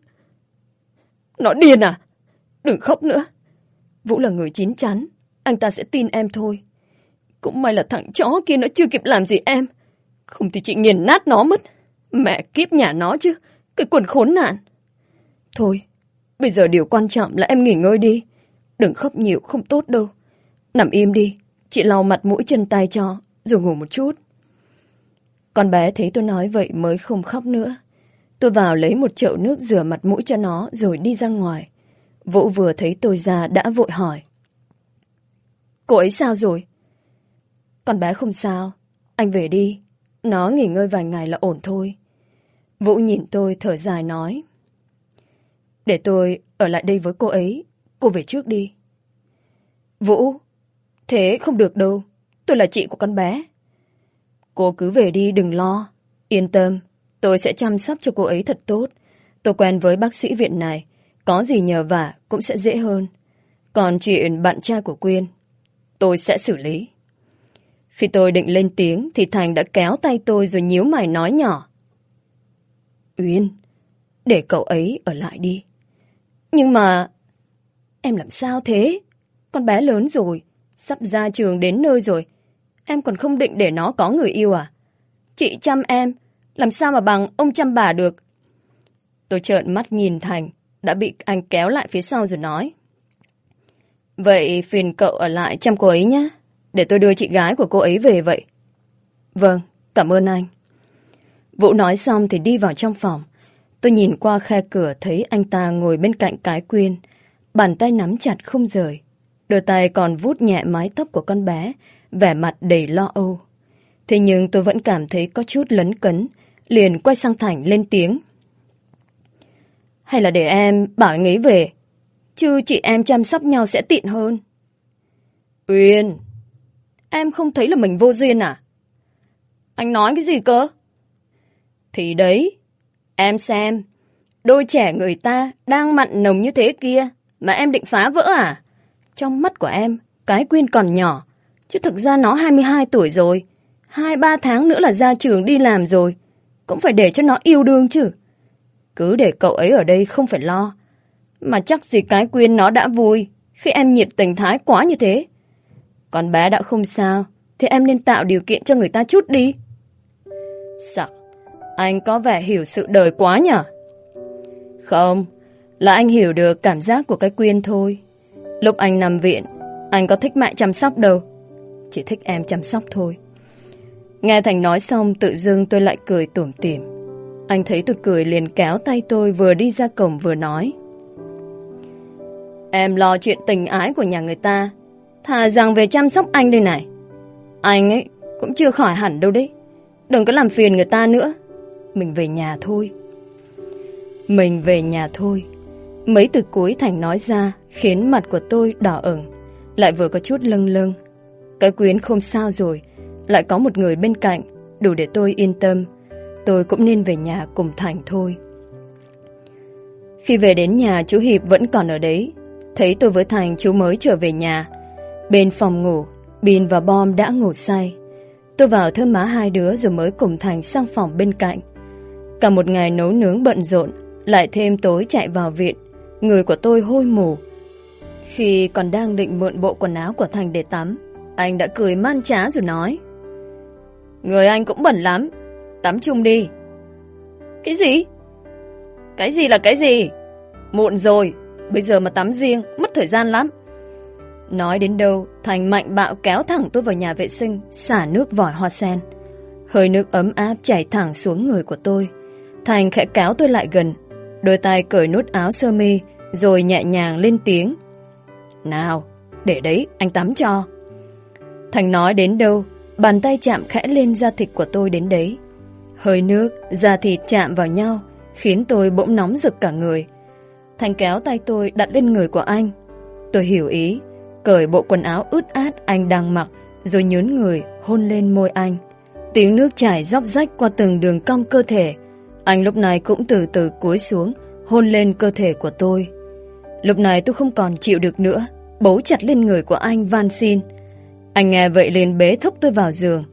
Nó điên à? Đừng khóc nữa. Vũ là người chín chắn, anh ta sẽ tin em thôi. Cũng may là thằng chó kia nó chưa kịp làm gì em. Không thì chị nghiền nát nó mất. Mẹ kiếp nhà nó chứ, cái quần khốn nạn. Thôi, bây giờ điều quan trọng là em nghỉ ngơi đi. Đừng khóc nhiều, không tốt đâu. Nằm im đi, chị lau mặt mũi chân tay cho, rồi ngủ một chút. Con bé thấy tôi nói vậy mới không khóc nữa. Tôi vào lấy một chậu nước rửa mặt mũi cho nó rồi đi ra ngoài. Vũ vừa thấy tôi ra đã vội hỏi. Cô ấy sao rồi? Con bé không sao, anh về đi. Nó nghỉ ngơi vài ngày là ổn thôi. Vũ nhìn tôi thở dài nói. Để tôi ở lại đây với cô ấy, cô về trước đi. Vũ, thế không được đâu, tôi là chị của con bé. Cô cứ về đi, đừng lo. Yên tâm, tôi sẽ chăm sóc cho cô ấy thật tốt. Tôi quen với bác sĩ viện này, có gì nhờ vả cũng sẽ dễ hơn. Còn chuyện bạn trai của Quyên, tôi sẽ xử lý. Khi tôi định lên tiếng thì Thành đã kéo tay tôi rồi nhíu mày nói nhỏ. Uyên, để cậu ấy ở lại đi. Nhưng mà... Em làm sao thế? Con bé lớn rồi, sắp ra trường đến nơi rồi. Em còn không định để nó có người yêu à? Chị chăm em, làm sao mà bằng ông chăm bà được? Tôi trợn mắt nhìn Thành, đã bị anh kéo lại phía sau rồi nói. Vậy phiền cậu ở lại chăm cô ấy nhé, để tôi đưa chị gái của cô ấy về vậy. Vâng, cảm ơn anh. Vũ nói xong thì đi vào trong phòng. Tôi nhìn qua khe cửa thấy anh ta ngồi bên cạnh cái Quyên, bàn tay nắm chặt không rời. Đôi tay còn vuốt nhẹ mái tóc của con bé, vẻ mặt đầy lo âu. Thế nhưng tôi vẫn cảm thấy có chút lấn cấn, liền quay sang Thành lên tiếng. Hay là để em bảo anh ấy về, chứ chị em chăm sóc nhau sẽ tiện hơn. Uyên, em không thấy là mình vô duyên à? Anh nói cái gì cơ? Thì đấy, em xem, Đôi trẻ người ta đang mặn nồng như thế kia mà em định phá vỡ à? Trong mắt của em, cái Quyên còn nhỏ, chứ thực ra nó hai mươi hai tuổi rồi. Hai ba tháng nữa là ra trường đi làm rồi. Cũng phải để cho nó yêu đương chứ. Cứ để cậu ấy ở đây không phải lo. Mà chắc gì cái Quyên nó đã vui khi em nhiệt tình thái quá như thế. Con bé đã không sao, thì em nên tạo điều kiện cho người ta chút đi. Sao? Anh có vẻ hiểu sự đời quá nhở? Không, là anh hiểu được cảm giác của cái Quyên thôi. Lúc anh nằm viện, anh có thích mẹ chăm sóc đâu. Chỉ thích em chăm sóc thôi. Nghe Thành nói xong, tự dưng tôi lại cười tủm tỉm. Anh thấy tôi cười liền kéo tay tôi vừa đi ra cổng vừa nói. Em lo chuyện tình ái của nhà người ta, thà rằng về chăm sóc anh đây này. Anh ấy cũng chưa khỏi hẳn đâu đấy. Đừng có làm phiền người ta nữa. Mình về nhà thôi. Mình về nhà thôi. Mấy từ cuối Thành nói ra khiến mặt của tôi đỏ ửng, lại vừa có chút lâng lâng. Cái Quyến không sao rồi, lại có một người bên cạnh, đủ để tôi yên tâm. Tôi cũng nên về nhà cùng Thành thôi. Khi về đến nhà, chú Hiệp vẫn còn ở đấy. Thấy tôi với Thành, chú mới trở về nhà. Bên phòng ngủ, Bin và Bom đã ngủ say. Tôi vào thơm má hai đứa rồi mới cùng Thành sang phòng bên cạnh. Cả một ngày nấu nướng bận rộn, lại thêm tối chạy vào viện, người của tôi hôi mù. Khi còn đang định mượn bộ quần áo của Thành để tắm, anh đã cười man trá rồi nói. Người anh cũng bẩn lắm, tắm chung đi. Cái gì? Cái gì là cái gì? Muộn rồi, bây giờ mà tắm riêng, mất thời gian lắm. Nói đến đâu, Thành mạnh bạo kéo thẳng tôi vào nhà vệ sinh, xả nước vòi hoa sen. Hơi nước ấm áp chảy thẳng xuống người của tôi. Thành khẽ kéo tôi lại gần, đôi tay cởi nút áo sơ mi, rồi nhẹ nhàng lên tiếng. Nào, để đấy, anh tắm cho. Thành nói đến đâu, bàn tay chạm khẽ lên da thịt của tôi đến đấy. Hơi nước, da thịt chạm vào nhau, khiến tôi bỗng nóng rực cả người. Thành kéo tay tôi đặt lên người của anh. Tôi hiểu ý, cởi bộ quần áo ướt át anh đang mặc, rồi nhớn người hôn lên môi anh. Tiếng nước chảy róc rách qua từng đường cong cơ thể. Anh lúc này cũng từ từ cúi xuống, hôn lên cơ thể của tôi. Lúc này tôi không còn chịu được nữa, bấu chặt lên người của anh van xin. Anh nghe vậy liền bế thúc tôi vào giường.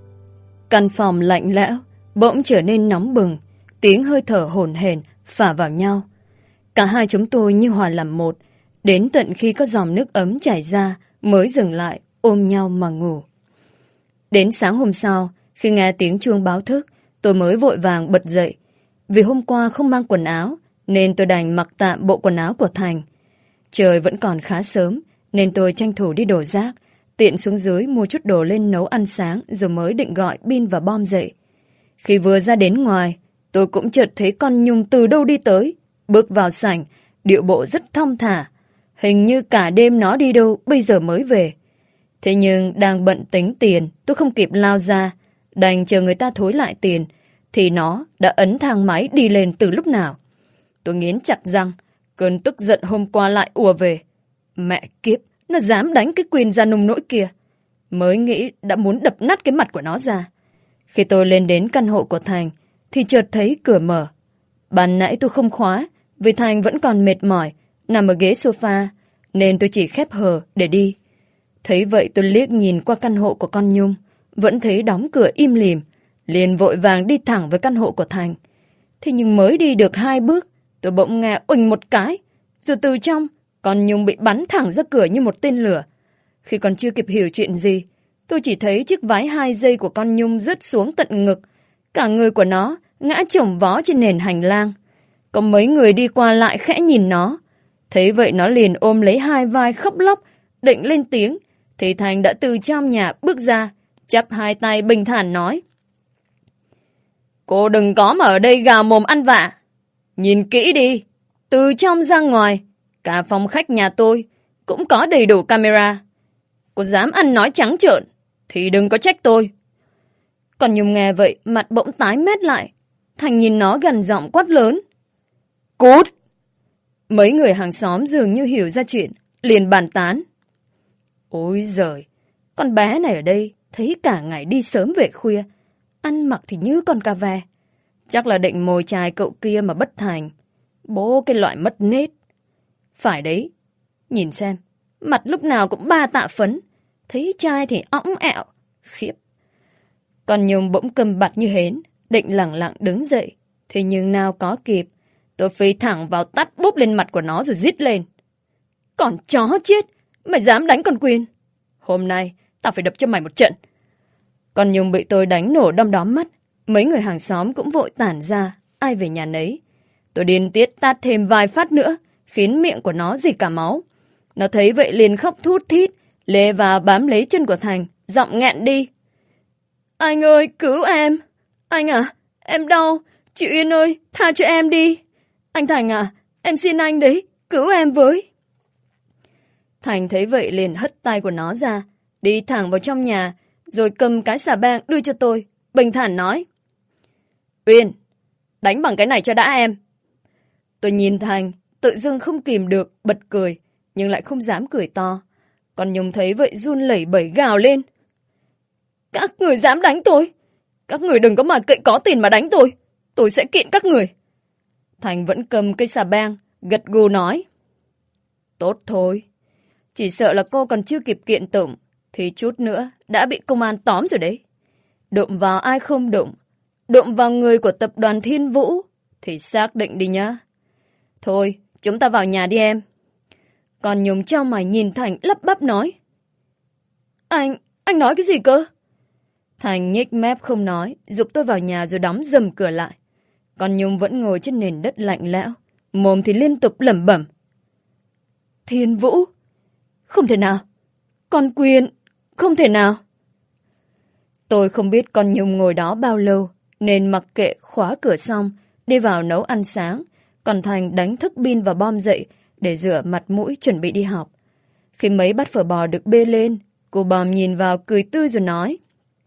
Căn phòng lạnh lẽo bỗng trở nên nóng bừng, tiếng hơi thở hổn hển phả vào nhau. Cả hai chúng tôi như hòa làm một, đến tận khi có dòng nước ấm chảy ra mới dừng lại ôm nhau mà ngủ. Đến sáng hôm sau, khi nghe tiếng chuông báo thức, tôi mới vội vàng bật dậy. Vì hôm qua không mang quần áo, nên tôi đành mặc tạm bộ quần áo của Thành. Trời vẫn còn khá sớm, nên tôi tranh thủ đi đổ rác, tiện xuống dưới mua chút đồ lên nấu ăn sáng, rồi mới định gọi Bin và Bom dậy. Khi vừa ra đến ngoài, tôi cũng chợt thấy con Nhung từ đâu đi tới, bước vào sảnh, điệu bộ rất thong thả. Hình như cả đêm nó đi đâu, bây giờ mới về. Thế nhưng đang bận tính tiền, tôi không kịp lao ra, đành chờ người ta thối lại tiền, thì nó đã ấn thang máy đi lên từ lúc nào. Tôi nghiến chặt răng, cơn tức giận hôm qua lại ùa về. Mẹ kiếp, nó dám đánh cái Quyên ra nông nỗi kia. Mới nghĩ đã muốn đập nát cái mặt của nó ra. Khi tôi lên đến căn hộ của Thành, thì chợt thấy cửa mở. Ban nãy tôi không khóa, vì Thành vẫn còn mệt mỏi, nằm ở ghế sofa, nên tôi chỉ khép hờ để đi. Thấy vậy tôi liếc nhìn qua căn hộ của con Nhung, vẫn thấy đóng cửa im lìm, liền vội vàng đi thẳng với căn hộ của Thành. Thế nhưng mới đi được hai bước, tôi bỗng nghe uỳnh một cái, rồi từ trong, con Nhung bị bắn thẳng ra cửa như một tên lửa. Khi còn chưa kịp hiểu chuyện gì, tôi chỉ thấy chiếc váy hai dây của con Nhung rớt xuống tận ngực, cả người của nó ngã chồng vó trên nền hành lang. Có mấy người đi qua lại khẽ nhìn nó, thấy vậy nó liền ôm lấy hai vai khóc lóc, định lên tiếng, thì Thành đã từ trong nhà bước ra, chắp hai tay bình thản nói. Cô đừng có mà ở đây gào mồm ăn vạ. Nhìn kỹ đi, từ trong ra ngoài, cả phòng khách nhà tôi cũng có đầy đủ camera. Cô dám ăn nói trắng trợn thì đừng có trách tôi. Còn Nhung nghe vậy, mặt bỗng tái mét lại. Thành nhìn nó gần giọng quát lớn. Cút! Mấy người hàng xóm dường như hiểu ra chuyện, liền bàn tán. Ôi giời, con bé này ở đây thấy cả ngày đi sớm về khuya, ăn mặc thì như con cà ve. Chắc là định mồi chài cậu kia mà bất thành. Bố cái loại mất nết. Phải đấy. Nhìn xem. Mặt lúc nào cũng ba tạ phấn. Thấy trai thì õng ẹo. Khiếp. Con Nhung bỗng câm bặt như hến. Định lẳng lặng đứng dậy. Thế nhưng nào có kịp. Tôi phi thẳng vào tát búp lên mặt của nó rồi rít lên. Còn chó chết. Mày dám đánh con Quyên. Hôm nay tao phải đập cho mày một trận. Con Nhung bị tôi đánh nổ đom đóm mắt. Mấy người hàng xóm cũng vội tản ra. Ai về nhà nấy. Tôi điên tiết tát thêm vài phát nữa. Khiến miệng của nó rỉ cả máu. Nó thấy vậy liền khóc thút thít. Lê vào bám lấy chân của Thành. Giọng nghẹn đi. Anh ơi cứu em. Anh à em đau. Chị Uyên ơi tha cho em đi. Anh Thành à em xin anh đấy. Cứu em với. Thành thấy vậy liền hất tay của nó ra. Đi thẳng vào trong nhà. Rồi cầm cái xà beng đưa cho tôi. Bình thản nói. Uyên, đánh bằng cái này cho đã em. Tôi nhìn Thành, tự dưng không kìm được, bật cười, nhưng lại không dám cười to. Còn Nhung thấy vậy run lẩy bẩy gào lên. Các người dám đánh tôi? Các người đừng có mà cậy có tiền mà đánh tôi. Tôi sẽ kiện các người. Thành vẫn cầm cây xà beng, gật gù nói. Tốt thôi. Chỉ sợ là cô còn chưa kịp kiện tụng, thì chút nữa đã bị công an tóm rồi đấy. Đụng vào ai không đụng, đụng vào người của tập đoàn Thiên Vũ, thì xác định đi nhá. Thôi, chúng ta vào nhà đi em. Còn Nhung trao mày nhìn Thành lắp bắp nói. Anh, anh nói cái gì cơ? Thành nhếch mép không nói, giục tôi vào nhà rồi đóng dầm cửa lại. Còn Nhung vẫn ngồi trên nền đất lạnh lẽo, mồm thì liên tục lẩm bẩm. Thiên Vũ? Không thể nào. Con Quyên, không thể nào. Tôi không biết con Nhung ngồi đó bao lâu, nên mặc kệ khóa cửa xong, đi vào nấu ăn sáng, còn Thành đánh thức Bin và Bom dậy để rửa mặt mũi chuẩn bị đi học. Khi mấy bát phở bò được bê lên, cô Bom nhìn vào cười tươi rồi nói.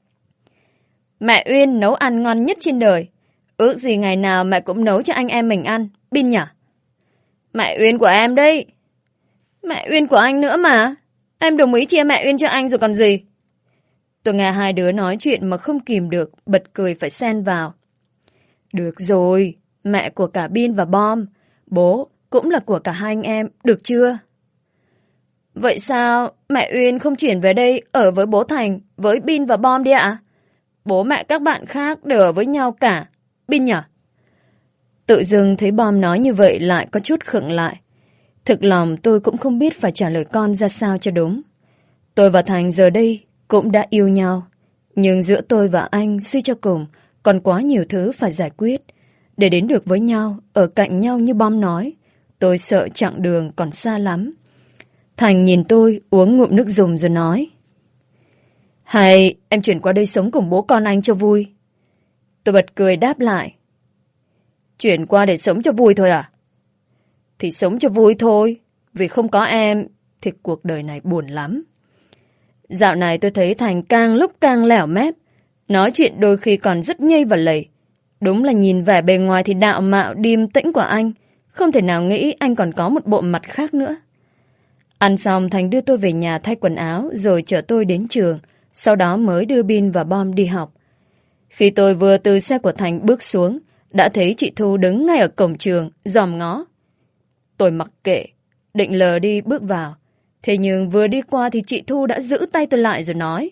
Mẹ Uyên nấu ăn ngon nhất trên đời. Ước gì ngày nào mẹ cũng nấu cho anh em mình ăn, Bin nhỉ? Mẹ Uyên của em đây. Mẹ Uyên của anh nữa mà. Em đồng ý chia mẹ Uyên cho anh rồi còn gì. Tôi nghe hai đứa nói chuyện mà không kìm được, bật cười phải xen vào. Được rồi, mẹ của cả Bin và Bom, bố cũng là của cả hai anh em, được chưa? Vậy sao mẹ Uyên không chuyển về đây ở với bố Thành, với Bin và Bom đi ạ? Bố mẹ các bạn khác đều ở với nhau cả, Bin nhỉ? Tự dưng thấy Bom nói như vậy lại có chút khựng lại. Thực lòng tôi cũng không biết phải trả lời con ra sao cho đúng. Tôi và Thành giờ đây cũng đã yêu nhau. Nhưng giữa tôi và anh suy cho cùng còn quá nhiều thứ phải giải quyết. Để đến được với nhau, ở cạnh nhau như Bom nói, tôi sợ chặng đường còn xa lắm. Thành nhìn tôi uống ngụm nước dùng rồi nói. Hay em chuyển qua đây sống cùng bố con anh cho vui. Tôi bật cười đáp lại. Chuyển qua để sống cho vui thôi à? Thì sống cho vui thôi. Vì không có em thì cuộc đời này buồn lắm. Dạo này tôi thấy Thành càng lúc càng lẻo mép. Nói chuyện đôi khi còn rất nhây và lầy. Đúng là nhìn vẻ bề ngoài thì đạo mạo điềm tĩnh của anh. Không thể nào nghĩ anh còn có một bộ mặt khác nữa. Ăn xong Thành đưa tôi về nhà thay quần áo rồi chở tôi đến trường. Sau đó mới đưa Bin và Bom đi học. Khi tôi vừa từ xe của Thành bước xuống, đã thấy chị Thu đứng ngay ở cổng trường, dòm ngó. Tôi mặc kệ, định lờ đi bước vào. Thế nhưng vừa đi qua thì chị Thu đã giữ tay tôi lại rồi nói.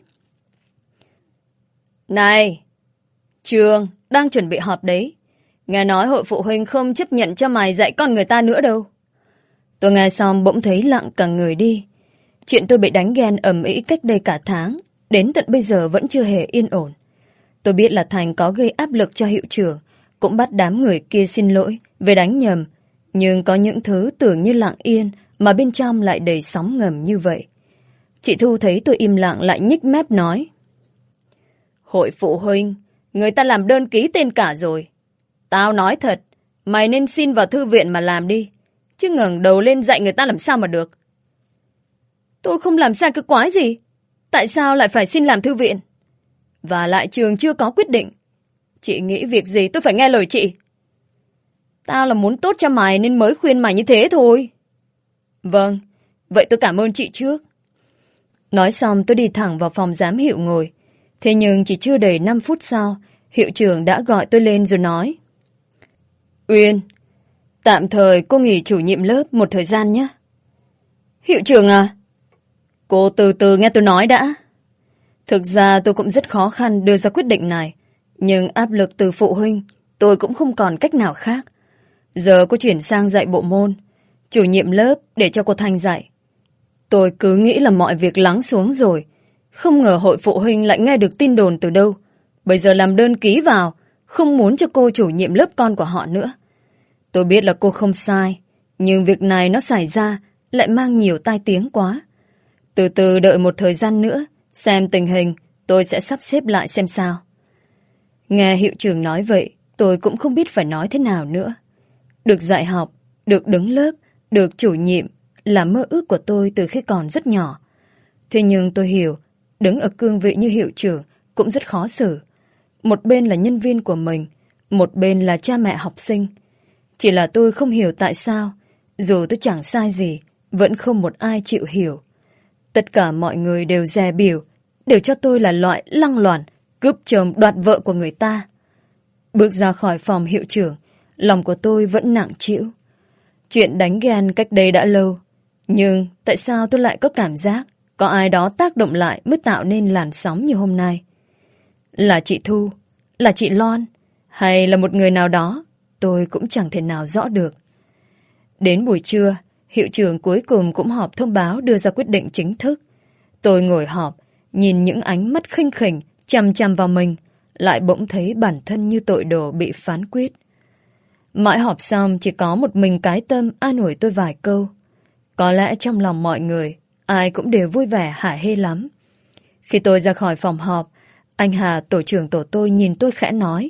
Này, trường đang chuẩn bị họp đấy. Nghe nói hội phụ huynh không chấp nhận cho mày dạy con người ta nữa đâu. Tôi nghe xong bỗng thấy lặng cả người đi. Chuyện tôi bị đánh ghen ầm ĩ cách đây cả tháng, đến tận bây giờ vẫn chưa hề yên ổn. Tôi biết là Thành có gây áp lực cho hiệu trưởng, cũng bắt đám người kia xin lỗi về đánh nhầm. Nhưng có những thứ tưởng như lặng yên mà bên trong lại đầy sóng ngầm như vậy. Chị Thu thấy tôi im lặng lại nhích mép nói. Hội phụ huynh, người ta làm đơn ký tên cả rồi. Tao nói thật, mày nên xin vào thư viện mà làm đi. Chứ ngẩng đầu lên dạy người ta làm sao mà được. Tôi không làm sai cái quái gì. Tại sao lại phải xin làm thư viện? Và lại trường chưa có quyết định. Chị nghĩ việc gì tôi phải nghe lời chị. Tao là muốn tốt cho mày nên mới khuyên mày như thế thôi. Vâng, vậy tôi cảm ơn chị trước. Nói xong tôi đi thẳng vào phòng giám hiệu ngồi. Thế nhưng chỉ chưa đầy năm phút sau, hiệu trưởng đã gọi tôi lên rồi nói. Uyên, Tạm thời cô nghỉ chủ nhiệm lớp một thời gian nhé. Hiệu trưởng à? Cô từ từ nghe tôi nói đã. Thực ra tôi cũng rất khó khăn đưa ra quyết định này, nhưng áp lực từ phụ huynh, tôi cũng không còn cách nào khác. Giờ cô chuyển sang dạy bộ môn, chủ nhiệm lớp để cho cô Thanh dạy. Tôi cứ nghĩ là mọi việc lắng xuống rồi, không ngờ hội phụ huynh lại nghe được tin đồn từ đâu. Bây giờ làm đơn ký vào, không muốn cho cô chủ nhiệm lớp con của họ nữa. Tôi biết là cô không sai, nhưng việc này nó xảy ra lại mang nhiều tai tiếng quá. Từ từ đợi một thời gian nữa, xem tình hình, tôi sẽ sắp xếp lại xem sao. Nghe hiệu trưởng nói vậy, tôi cũng không biết phải nói thế nào nữa. Được dạy học, được đứng lớp, được chủ nhiệm là mơ ước của tôi từ khi còn rất nhỏ. Thế nhưng tôi hiểu, đứng ở cương vị như hiệu trưởng cũng rất khó xử. Một bên là nhân viên của mình, một bên là cha mẹ học sinh. Chỉ là tôi không hiểu tại sao, dù tôi chẳng sai gì, vẫn không một ai chịu hiểu. Tất cả mọi người đều dè bỉu, đều cho tôi là loại lăng loàn, cướp chồng đoạt vợ của người ta. Bước ra khỏi phòng hiệu trưởng, lòng của tôi vẫn nặng trĩu. Chuyện đánh ghen cách đây đã lâu, nhưng tại sao tôi lại có cảm giác có ai đó tác động lại mới tạo nên làn sóng như hôm nay? Là chị Thu, là chị Loan, hay là một người nào đó, tôi cũng chẳng thể nào rõ được. Đến buổi trưa, hiệu trưởng cuối cùng cũng họp thông báo đưa ra quyết định chính thức. Tôi ngồi họp, nhìn những ánh mắt khinh khỉnh chằm chằm vào mình, lại bỗng thấy bản thân như tội đồ bị phán quyết. Mãi họp xong chỉ có một mình cái Tâm an ủi tôi vài câu. Có lẽ trong lòng mọi người, ai cũng đều vui vẻ hả hê lắm. Khi tôi ra khỏi phòng họp, anh Hà, tổ trưởng tổ tôi nhìn tôi khẽ nói: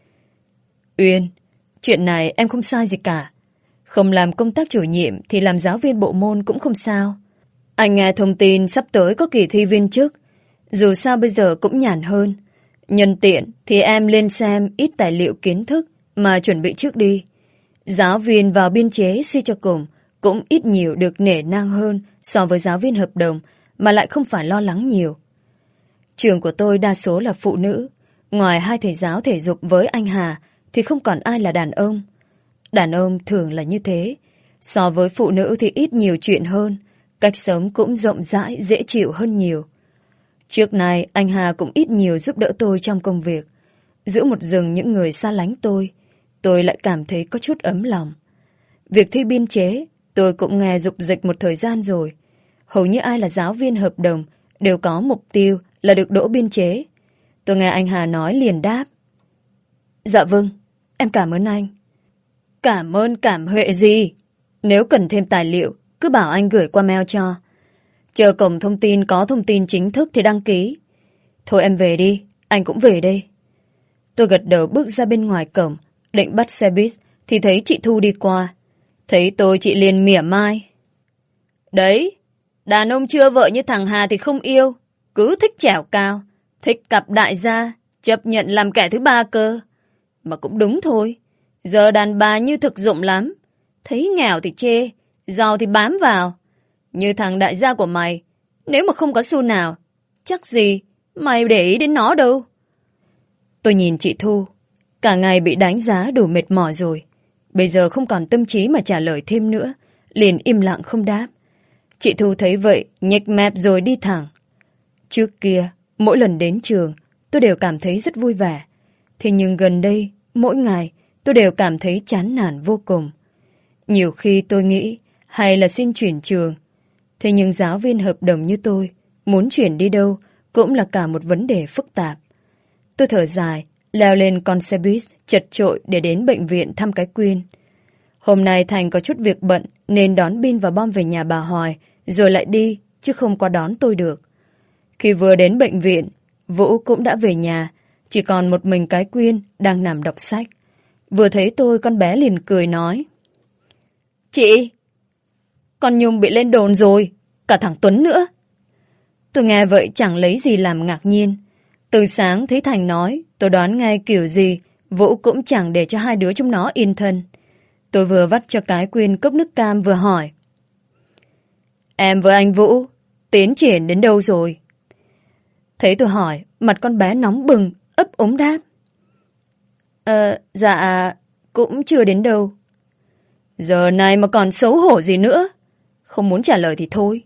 Uyên, chuyện này em không sai gì cả. Không làm công tác chủ nhiệm thì làm giáo viên bộ môn cũng không sao. Anh nghe thông tin sắp tới có kỳ thi viên chức, dù sao bây giờ cũng nhàn hơn. Nhân tiện thì em lên xem ít tài liệu kiến thức mà chuẩn bị trước đi. Giáo viên vào biên chế suy cho cùng cũng ít nhiều được nể nang hơn so với giáo viên hợp đồng, mà lại không phải lo lắng nhiều. Trường của tôi đa số là phụ nữ, ngoài hai thầy giáo thể dục với anh Hà thì không còn ai là đàn ông. Đàn ông thường là như thế, so với phụ nữ thì ít nhiều chuyện hơn, cách sống cũng rộng rãi, dễ chịu hơn nhiều. Trước này anh Hà cũng ít nhiều giúp đỡ tôi trong công việc. Giữa một rừng những người xa lánh tôi, tôi lại cảm thấy có chút ấm lòng. Việc thi biên chế, tôi cũng nghe rục rịch một thời gian rồi. Hầu như ai là giáo viên hợp đồng đều có mục tiêu là được đỗ biên chế. Tôi nghe anh Hà nói liền đáp: Dạ vâng, em cảm ơn anh. Cảm ơn cảm huệ gì? Nếu cần thêm tài liệu, cứ bảo anh gửi qua mail cho. Chờ cổng thông tin có thông tin chính thức thì đăng ký. Thôi em về đi, anh cũng về đây. Tôi gật đầu bước ra bên ngoài cổng, định bắt xe buýt thì thấy chị Thu đi qua. Thấy tôi chị liền mỉa mai: Đấy, đàn ông chưa vợ như thằng Hà thì không yêu, cứ thích trèo cao, thích cặp đại gia, chấp nhận làm kẻ thứ ba cơ. Mà cũng đúng thôi, giờ đàn bà như thực dụng lắm. Thấy nghèo thì chê, giàu thì bám vào. Như thằng đại gia của mày, nếu mà không có xu nào, chắc gì mày để ý đến nó đâu. Tôi nhìn chị Thu, cả ngày bị đánh giá đủ mệt mỏi rồi. Bây giờ không còn tâm trí mà trả lời thêm nữa, liền im lặng không đáp. Chị Thu thấy vậy, nhếch mép rồi đi thẳng. Trước kia, mỗi lần đến trường, tôi đều cảm thấy rất vui vẻ. Thế nhưng gần đây, mỗi ngày, tôi đều cảm thấy chán nản vô cùng. Nhiều khi tôi nghĩ, hay là xin chuyển trường. Thế nhưng giáo viên hợp đồng như tôi, muốn chuyển đi đâu, cũng là cả một vấn đề phức tạp. Tôi thở dài, leo lên con xe buýt chật chội để đến bệnh viện thăm cái Quyên. Hôm nay Thành có chút việc bận nên đón Bin và Bom về nhà bà Hoài, rồi lại đi, chứ không qua đón tôi được. Khi vừa đến bệnh viện, Vũ cũng đã về nhà, chỉ còn một mình cái Quyên đang nằm đọc sách. Vừa thấy tôi, con bé liền cười nói: Chị, con Nhung bị lên đồn rồi, cả thằng Tuấn nữa. Tôi nghe vậy chẳng lấy gì làm ngạc nhiên. Từ sáng thấy Thành nói, tôi đoán ngay kiểu gì, Vũ cũng chẳng để cho hai đứa chúng nó yên thân. Tôi vừa vắt cho cái Quyên cốc nước cam vừa hỏi: Em với anh Vũ, tiến triển đến đâu rồi? Thấy tôi hỏi, mặt con bé nóng bừng, ấp úng đáp: Ờ, dạ, cũng chưa đến đâu. Giờ này mà còn xấu hổ gì nữa? Không muốn trả lời thì thôi.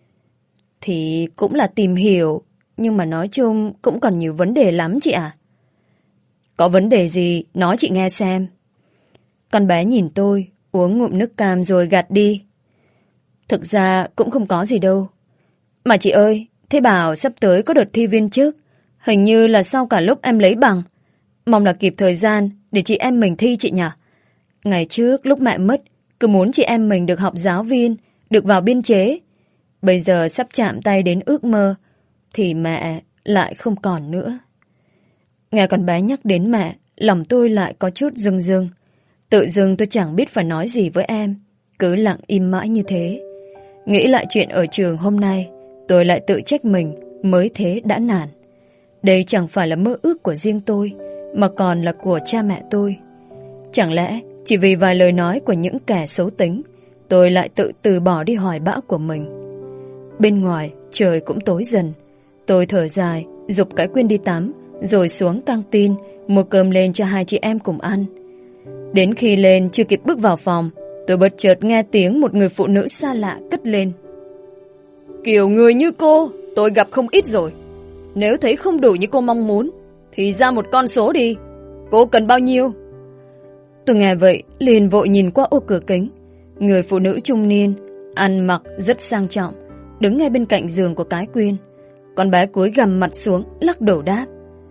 Thì cũng là tìm hiểu, nhưng mà nói chung cũng còn nhiều vấn đề lắm chị ạ. Có vấn đề gì nói chị nghe xem. Con bé nhìn tôi, uống ngụm nước cam rồi gạt đi. Thực ra cũng không có gì đâu. Mà chị ơi, thế bảo sắp tới có đợt thi viên chức, hình như là sau cả lúc em lấy bằng. Mong là kịp thời gian để chị em mình thi chị nhỉ. Ngày trước lúc mẹ mất, cứ muốn chị em mình được học giáo viên, được vào biên chế. Bây giờ sắp chạm tay đến ước mơ, thì mẹ lại không còn nữa. Nghe con bé nhắc đến mẹ, lòng tôi lại có chút rưng rưng. Tự dưng tôi chẳng biết phải nói gì với em, cứ lặng im mãi như thế. Nghĩ lại chuyện ở trường hôm nay, tôi lại tự trách mình, mới thế đã nản. Đây chẳng phải là mơ ước của riêng tôi, mà còn là của cha mẹ tôi. Chẳng lẽ chỉ vì vài lời nói của những kẻ xấu tính, tôi lại tự từ bỏ đi hoài bão của mình. Bên ngoài trời cũng tối dần. Tôi thở dài, giục cái Quyên đi tắm, rồi xuống căng tin mua cơm lên cho hai chị em cùng ăn. Đến khi lên chưa kịp bước vào phòng, tôi bất chợt nghe tiếng một người phụ nữ xa lạ cất lên. Kiểu người như cô tôi gặp không ít rồi. Nếu thấy không đủ như cô mong muốn thì ra một con số đi. Cô cần bao nhiêu? Tôi nghe vậy liền vội nhìn qua ô cửa kính. Người phụ nữ trung niên, ăn mặc rất sang trọng, đứng ngay bên cạnh giường của cái Quyên. Con bé cúi gằm mặt xuống, lắc đầu đáp.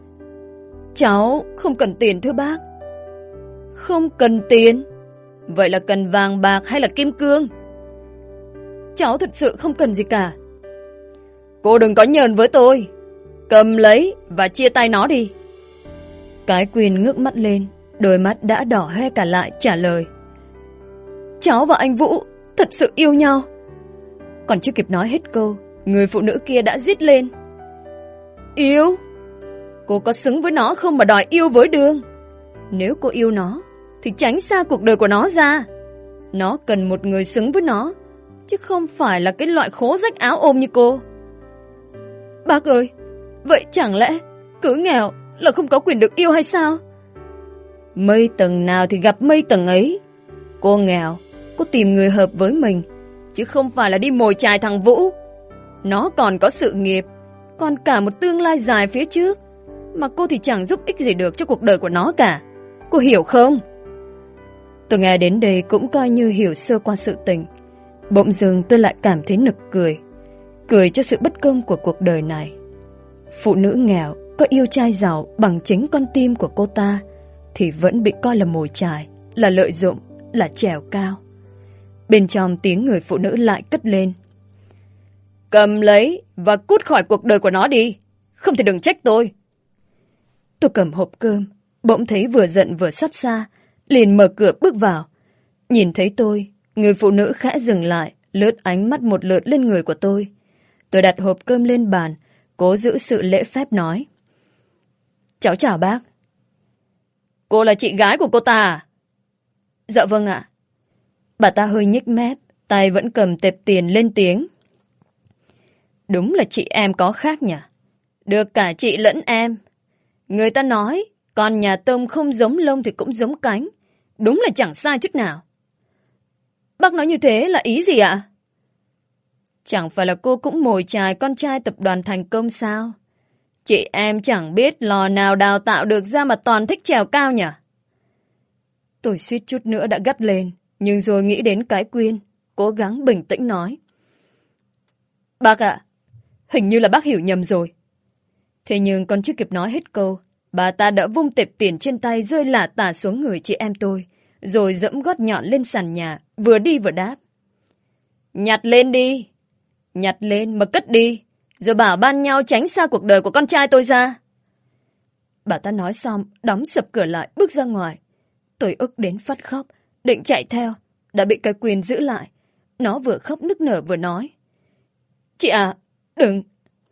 Cháu không cần tiền thưa bác. Không cần tiền? Vậy là cần vàng bạc hay là kim cương? Cháu thật sự không cần gì cả. Cô đừng có nhờn với tôi. Cầm lấy và chia tay nó đi. Cái Quyên ngước mắt lên, đôi mắt đã đỏ hoe cả lại trả lời. Cháu và anh Vũ thật sự yêu nhau. Còn chưa kịp nói hết câu, người phụ nữ kia đã rít lên. Yêu? Cô có xứng với nó không mà đòi yêu với Đường? Nếu cô yêu nó thì tránh xa cuộc đời của nó ra. Nó cần một người xứng với nó, chứ không phải là cái loại khố rách áo ôm như cô. Bác ơi, vậy chẳng lẽ cứ nghèo là không có quyền được yêu hay sao? Mây tầng nào thì gặp mây tầng ấy. Cô nghèo, cô tìm người hợp với mình, chứ không phải là đi mồi chài thằng Vũ. Nó còn có sự nghiệp, còn cả một tương lai dài phía trước, mà cô thì chẳng giúp ích gì được cho cuộc đời của nó cả. Cô hiểu không? Tôi nghe đến đây cũng coi như hiểu sơ qua sự tình. Bỗng dưng tôi lại cảm thấy nực cười. Cười cho sự bất công của cuộc đời này. Phụ nữ nghèo có yêu trai giàu bằng chính con tim của cô ta thì vẫn bị coi là mồi chài, là lợi dụng, là trèo cao. Bên trong tiếng người phụ nữ lại cất lên. Cầm lấy và cút khỏi cuộc đời của nó đi. Không thể đừng trách tôi. Tôi cầm hộp cơm, bỗng thấy vừa giận vừa xót xa, liền mở cửa bước vào. Nhìn thấy tôi, người phụ nữ khẽ dừng lại, lướt ánh mắt một lượt lên người của tôi. Tôi đặt hộp cơm lên bàn, cố giữ sự lễ phép nói. Cháu chào bác. Cô là chị gái của cô ta à? Dạ vâng ạ. Bà ta hơi nhếch mép, tay vẫn cầm tệp tiền lên tiếng. Đúng là chị em có khác nhỉ? Được cả chị lẫn em. Người ta nói, con nhà tôm không giống lông thì cũng giống cánh. Đúng là chẳng sai chút nào. Bác nói như thế là ý gì ạ? Chẳng phải là cô cũng mồi chài con trai tập đoàn thành công sao? Chị em chẳng biết lò nào đào tạo được ra mà toàn thích trèo cao nhỉ? Tôi suýt chút nữa đã gắt lên, nhưng rồi nghĩ đến cái Quyên, cố gắng bình tĩnh nói. Bác ạ, hình như là bác hiểu nhầm rồi. Thế nhưng còn chưa kịp nói hết câu, bà ta đã vung tệp tiền trên tay rơi lả tả xuống người chị em tôi, rồi dẫm gót nhọn lên sàn nhà, vừa đi vừa đáp. Nhặt lên đi, nhặt lên mà cất đi, rồi bảo ban nhau tránh xa cuộc đời của con trai tôi ra. Bà ta nói xong, đóng sập cửa lại, bước ra ngoài. Tôi ức đến phát khóc, định chạy theo, đã bị cái Quyên giữ lại. Nó vừa khóc nức nở vừa nói. Chị à, đừng.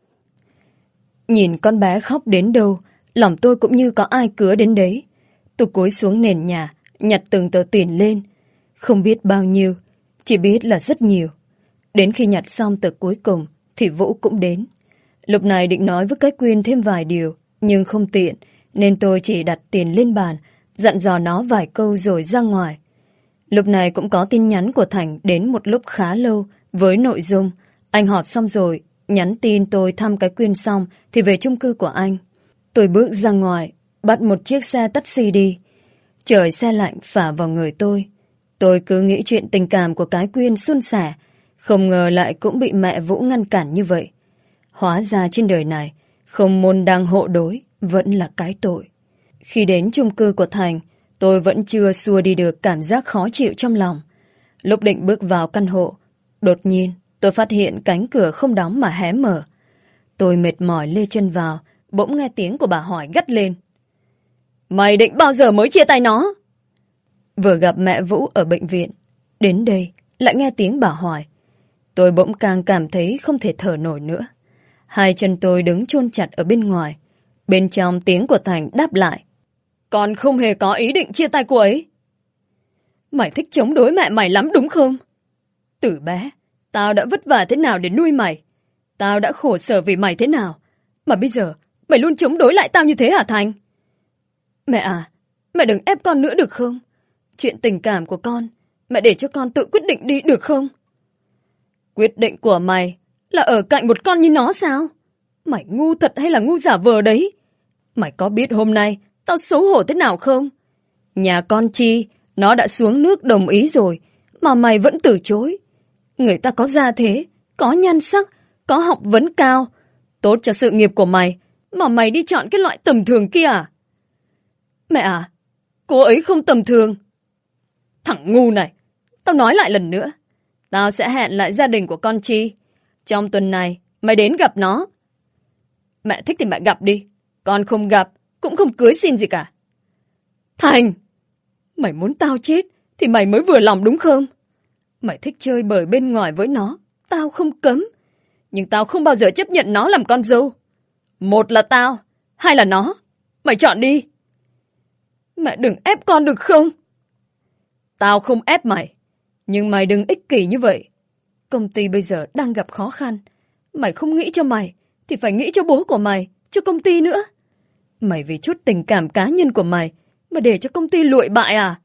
Nhìn con bé khóc đến đâu, lòng tôi cũng như có ai cứa đến đấy. Tôi cúi xuống nền nhà, nhặt từng tờ tiền lên. Không biết bao nhiêu, chỉ biết là rất nhiều. Đến khi nhặt xong tờ cuối cùng, thì Vũ cũng đến. Lúc này định nói với cái Quyên thêm vài điều, nhưng không tiện, nên tôi chỉ đặt tiền lên bàn, dặn dò nó vài câu rồi ra ngoài. Lúc này cũng có tin nhắn của Thành đến một lúc khá lâu với nội dung anh họp xong rồi, nhắn tin tôi thăm cái Quyên xong thì về chung cư của anh. Tôi bước ra ngoài, bắt một chiếc xe taxi đi. Trời se lạnh phả vào người tôi. Tôi cứ nghĩ chuyện tình cảm của cái Quyên suôn sẻ, không ngờ lại cũng bị mẹ Vũ ngăn cản như vậy. Hóa ra trên đời này, không môn đăng hộ đối vẫn là cái tội. Khi đến chung cư của Thành, tôi vẫn chưa xua đi được cảm giác khó chịu trong lòng. Lúc định bước vào căn hộ, đột nhiên tôi phát hiện cánh cửa không đóng mà hé mở. Tôi mệt mỏi lê chân vào, bỗng nghe tiếng của bà hỏi gắt lên. Mày định bao giờ mới chia tay nó? Vừa gặp mẹ Vũ ở bệnh viện, đến đây lại nghe tiếng bà hỏi. Tôi bỗng càng cảm thấy không thể thở nổi nữa. Hai chân tôi đứng chôn chặt ở bên ngoài. Bên trong tiếng của Thành đáp lại. Con không hề có ý định chia tay cô ấy. Mày thích chống đối mẹ mày lắm đúng không? Từ bé, tao đã vất vả thế nào để nuôi mày? Tao đã khổ sở vì mày thế nào? Mà bây giờ, mày luôn chống đối lại tao như thế hả Thành? Mẹ à, mẹ đừng ép con nữa được không? Chuyện tình cảm của con, mẹ để cho con tự quyết định đi được không? Quyết định của mày là ở cạnh một con như nó sao? Mày ngu thật hay là ngu giả vờ đấy? Mày có biết hôm nay tao xấu hổ thế nào không? Nhà con Chi, nó đã xuống nước đồng ý rồi, mà mày vẫn từ chối. Người ta có gia thế, có nhan sắc, có học vấn cao, tốt cho sự nghiệp của mày, mà mày đi chọn cái loại tầm thường kia à? Mẹ à, cô ấy không tầm thường. Thằng ngu này, tao nói lại lần nữa, tao sẽ hẹn lại gia đình của con Chi. Trong tuần này, mày đến gặp nó. Mẹ thích thì mẹ gặp đi, con không gặp, cũng không cưới xin gì cả. Thành, mày muốn tao chết thì mày mới vừa lòng đúng không? Mày thích chơi bời bên ngoài với nó, tao không cấm. Nhưng tao không bao giờ chấp nhận nó làm con dâu. Một là tao, hai là nó. Mày chọn đi. Mẹ đừng ép con được không? Tao không ép mày, nhưng mày đừng ích kỷ như vậy. Công ty bây giờ đang gặp khó khăn. Mày không nghĩ cho mày, thì phải nghĩ cho bố của mày, cho công ty nữa. Mày vì chút tình cảm cá nhân của mày mà để cho công ty lụi bại à?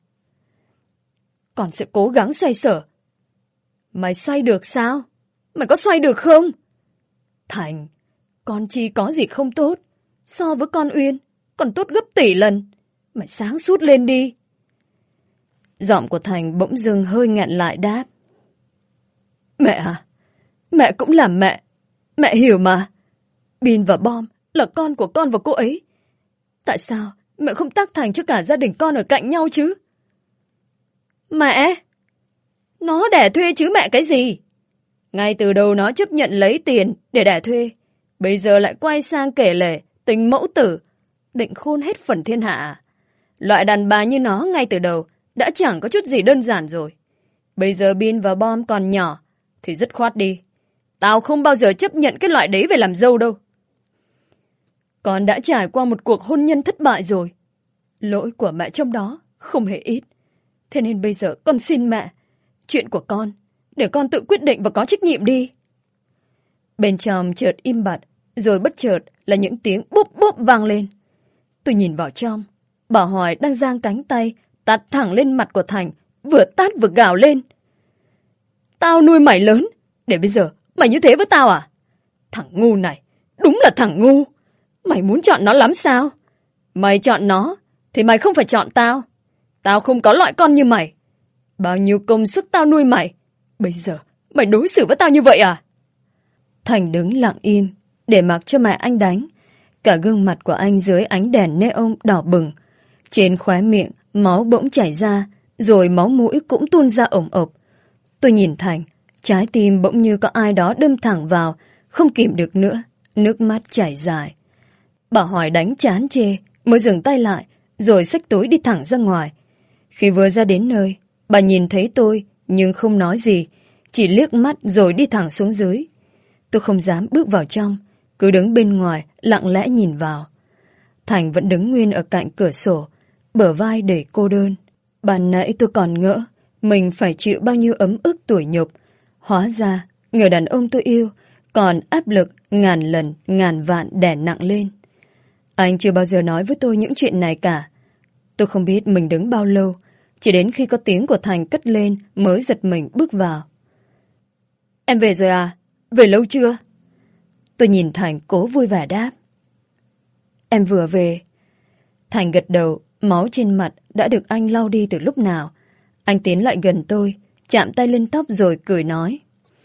Con sẽ cố gắng xoay sở. Mày xoay được sao? Mày có xoay được không? Thành, con Chi có gì không tốt? So với con Uyên, còn tốt gấp tỷ lần. Mày sáng suốt lên đi. Giọng của Thành bỗng dưng hơi nghẹn lại đáp. Mẹ à, mẹ cũng là mẹ. Mẹ hiểu mà. Bin và Bom là con của con và cô ấy. Tại sao mẹ không tác thành cho cả gia đình con ở cạnh nhau chứ? Mẹ! Nó đẻ thuê chứ mẹ cái gì? Ngay từ đầu nó chấp nhận lấy tiền để đẻ thuê. Bây giờ lại quay sang kể lể tình mẫu tử, định khôn hết phần thiên hạ. Loại đàn bà như nó ngay từ đầu đã chẳng có chút gì đơn giản rồi. Bây giờ Bin và Bom còn nhỏ thì dứt khoát đi. Tao không bao giờ chấp nhận cái loại đấy về làm dâu đâu. Con đã trải qua một cuộc hôn nhân thất bại rồi. Lỗi của mẹ trong đó không hề ít. Thế nên bây giờ con xin mẹ, chuyện của con để con tự quyết định và có trách nhiệm đi. Bên trong chợt im bặt, rồi bất chợt là những tiếng bốp bốp vang lên. Tôi nhìn vào trong, bà Hoài đang giang cánh tay tát thẳng lên mặt của Thành, vừa tát vừa gào lên. Tao nuôi mày lớn, để bây giờ mày như thế với tao à? Thằng ngu này, đúng là thằng ngu. Mày muốn chọn nó lắm sao? Mày chọn nó thì mày không phải chọn tao. Tao không có loại con như mày. Bao nhiêu công sức tao nuôi mày, bây giờ mày đối xử với tao như vậy à? Thành đứng lặng im để mặc cho mẹ anh đánh. Cả gương mặt của anh dưới ánh đèn neon đỏ bừng. Trên khóe miệng máu bỗng chảy ra, rồi máu mũi cũng tuôn ra ổng ộc. Tôi nhìn Thành, trái tim bỗng như có ai đó đâm thẳng vào, không kìm được nữa, nước mắt chảy dài. Bà Hoài đánh chán chê, mới dừng tay lại, rồi xách túi đi thẳng ra ngoài. Khi vừa ra đến nơi, bà nhìn thấy tôi, nhưng không nói gì, chỉ liếc mắt rồi đi thẳng xuống dưới. Tôi không dám bước vào trong, cứ đứng bên ngoài, lặng lẽ nhìn vào. Thành vẫn đứng nguyên ở cạnh cửa sổ, bờ vai đầy cô đơn. Ban nãy tôi còn ngỡ, mình phải chịu bao nhiêu ấm ức tủi nhục. Hóa ra, người đàn ông tôi yêu, còn áp lực ngàn lần, ngàn vạn đè nặng lên. Anh chưa bao giờ nói với tôi những chuyện này cả. Tôi không biết mình đứng bao lâu, Chỉ đến khi có tiếng của Thành cất lên mới giật mình bước vào. Em về rồi à? Về lâu chưa? Tôi nhìn Thành cố vui vẻ đáp. Em vừa về. Thành gật đầu, máu trên mặt đã được anh lau đi từ lúc nào. Anh tiến lại gần tôi, chạm tay lên tóc rồi cười nói.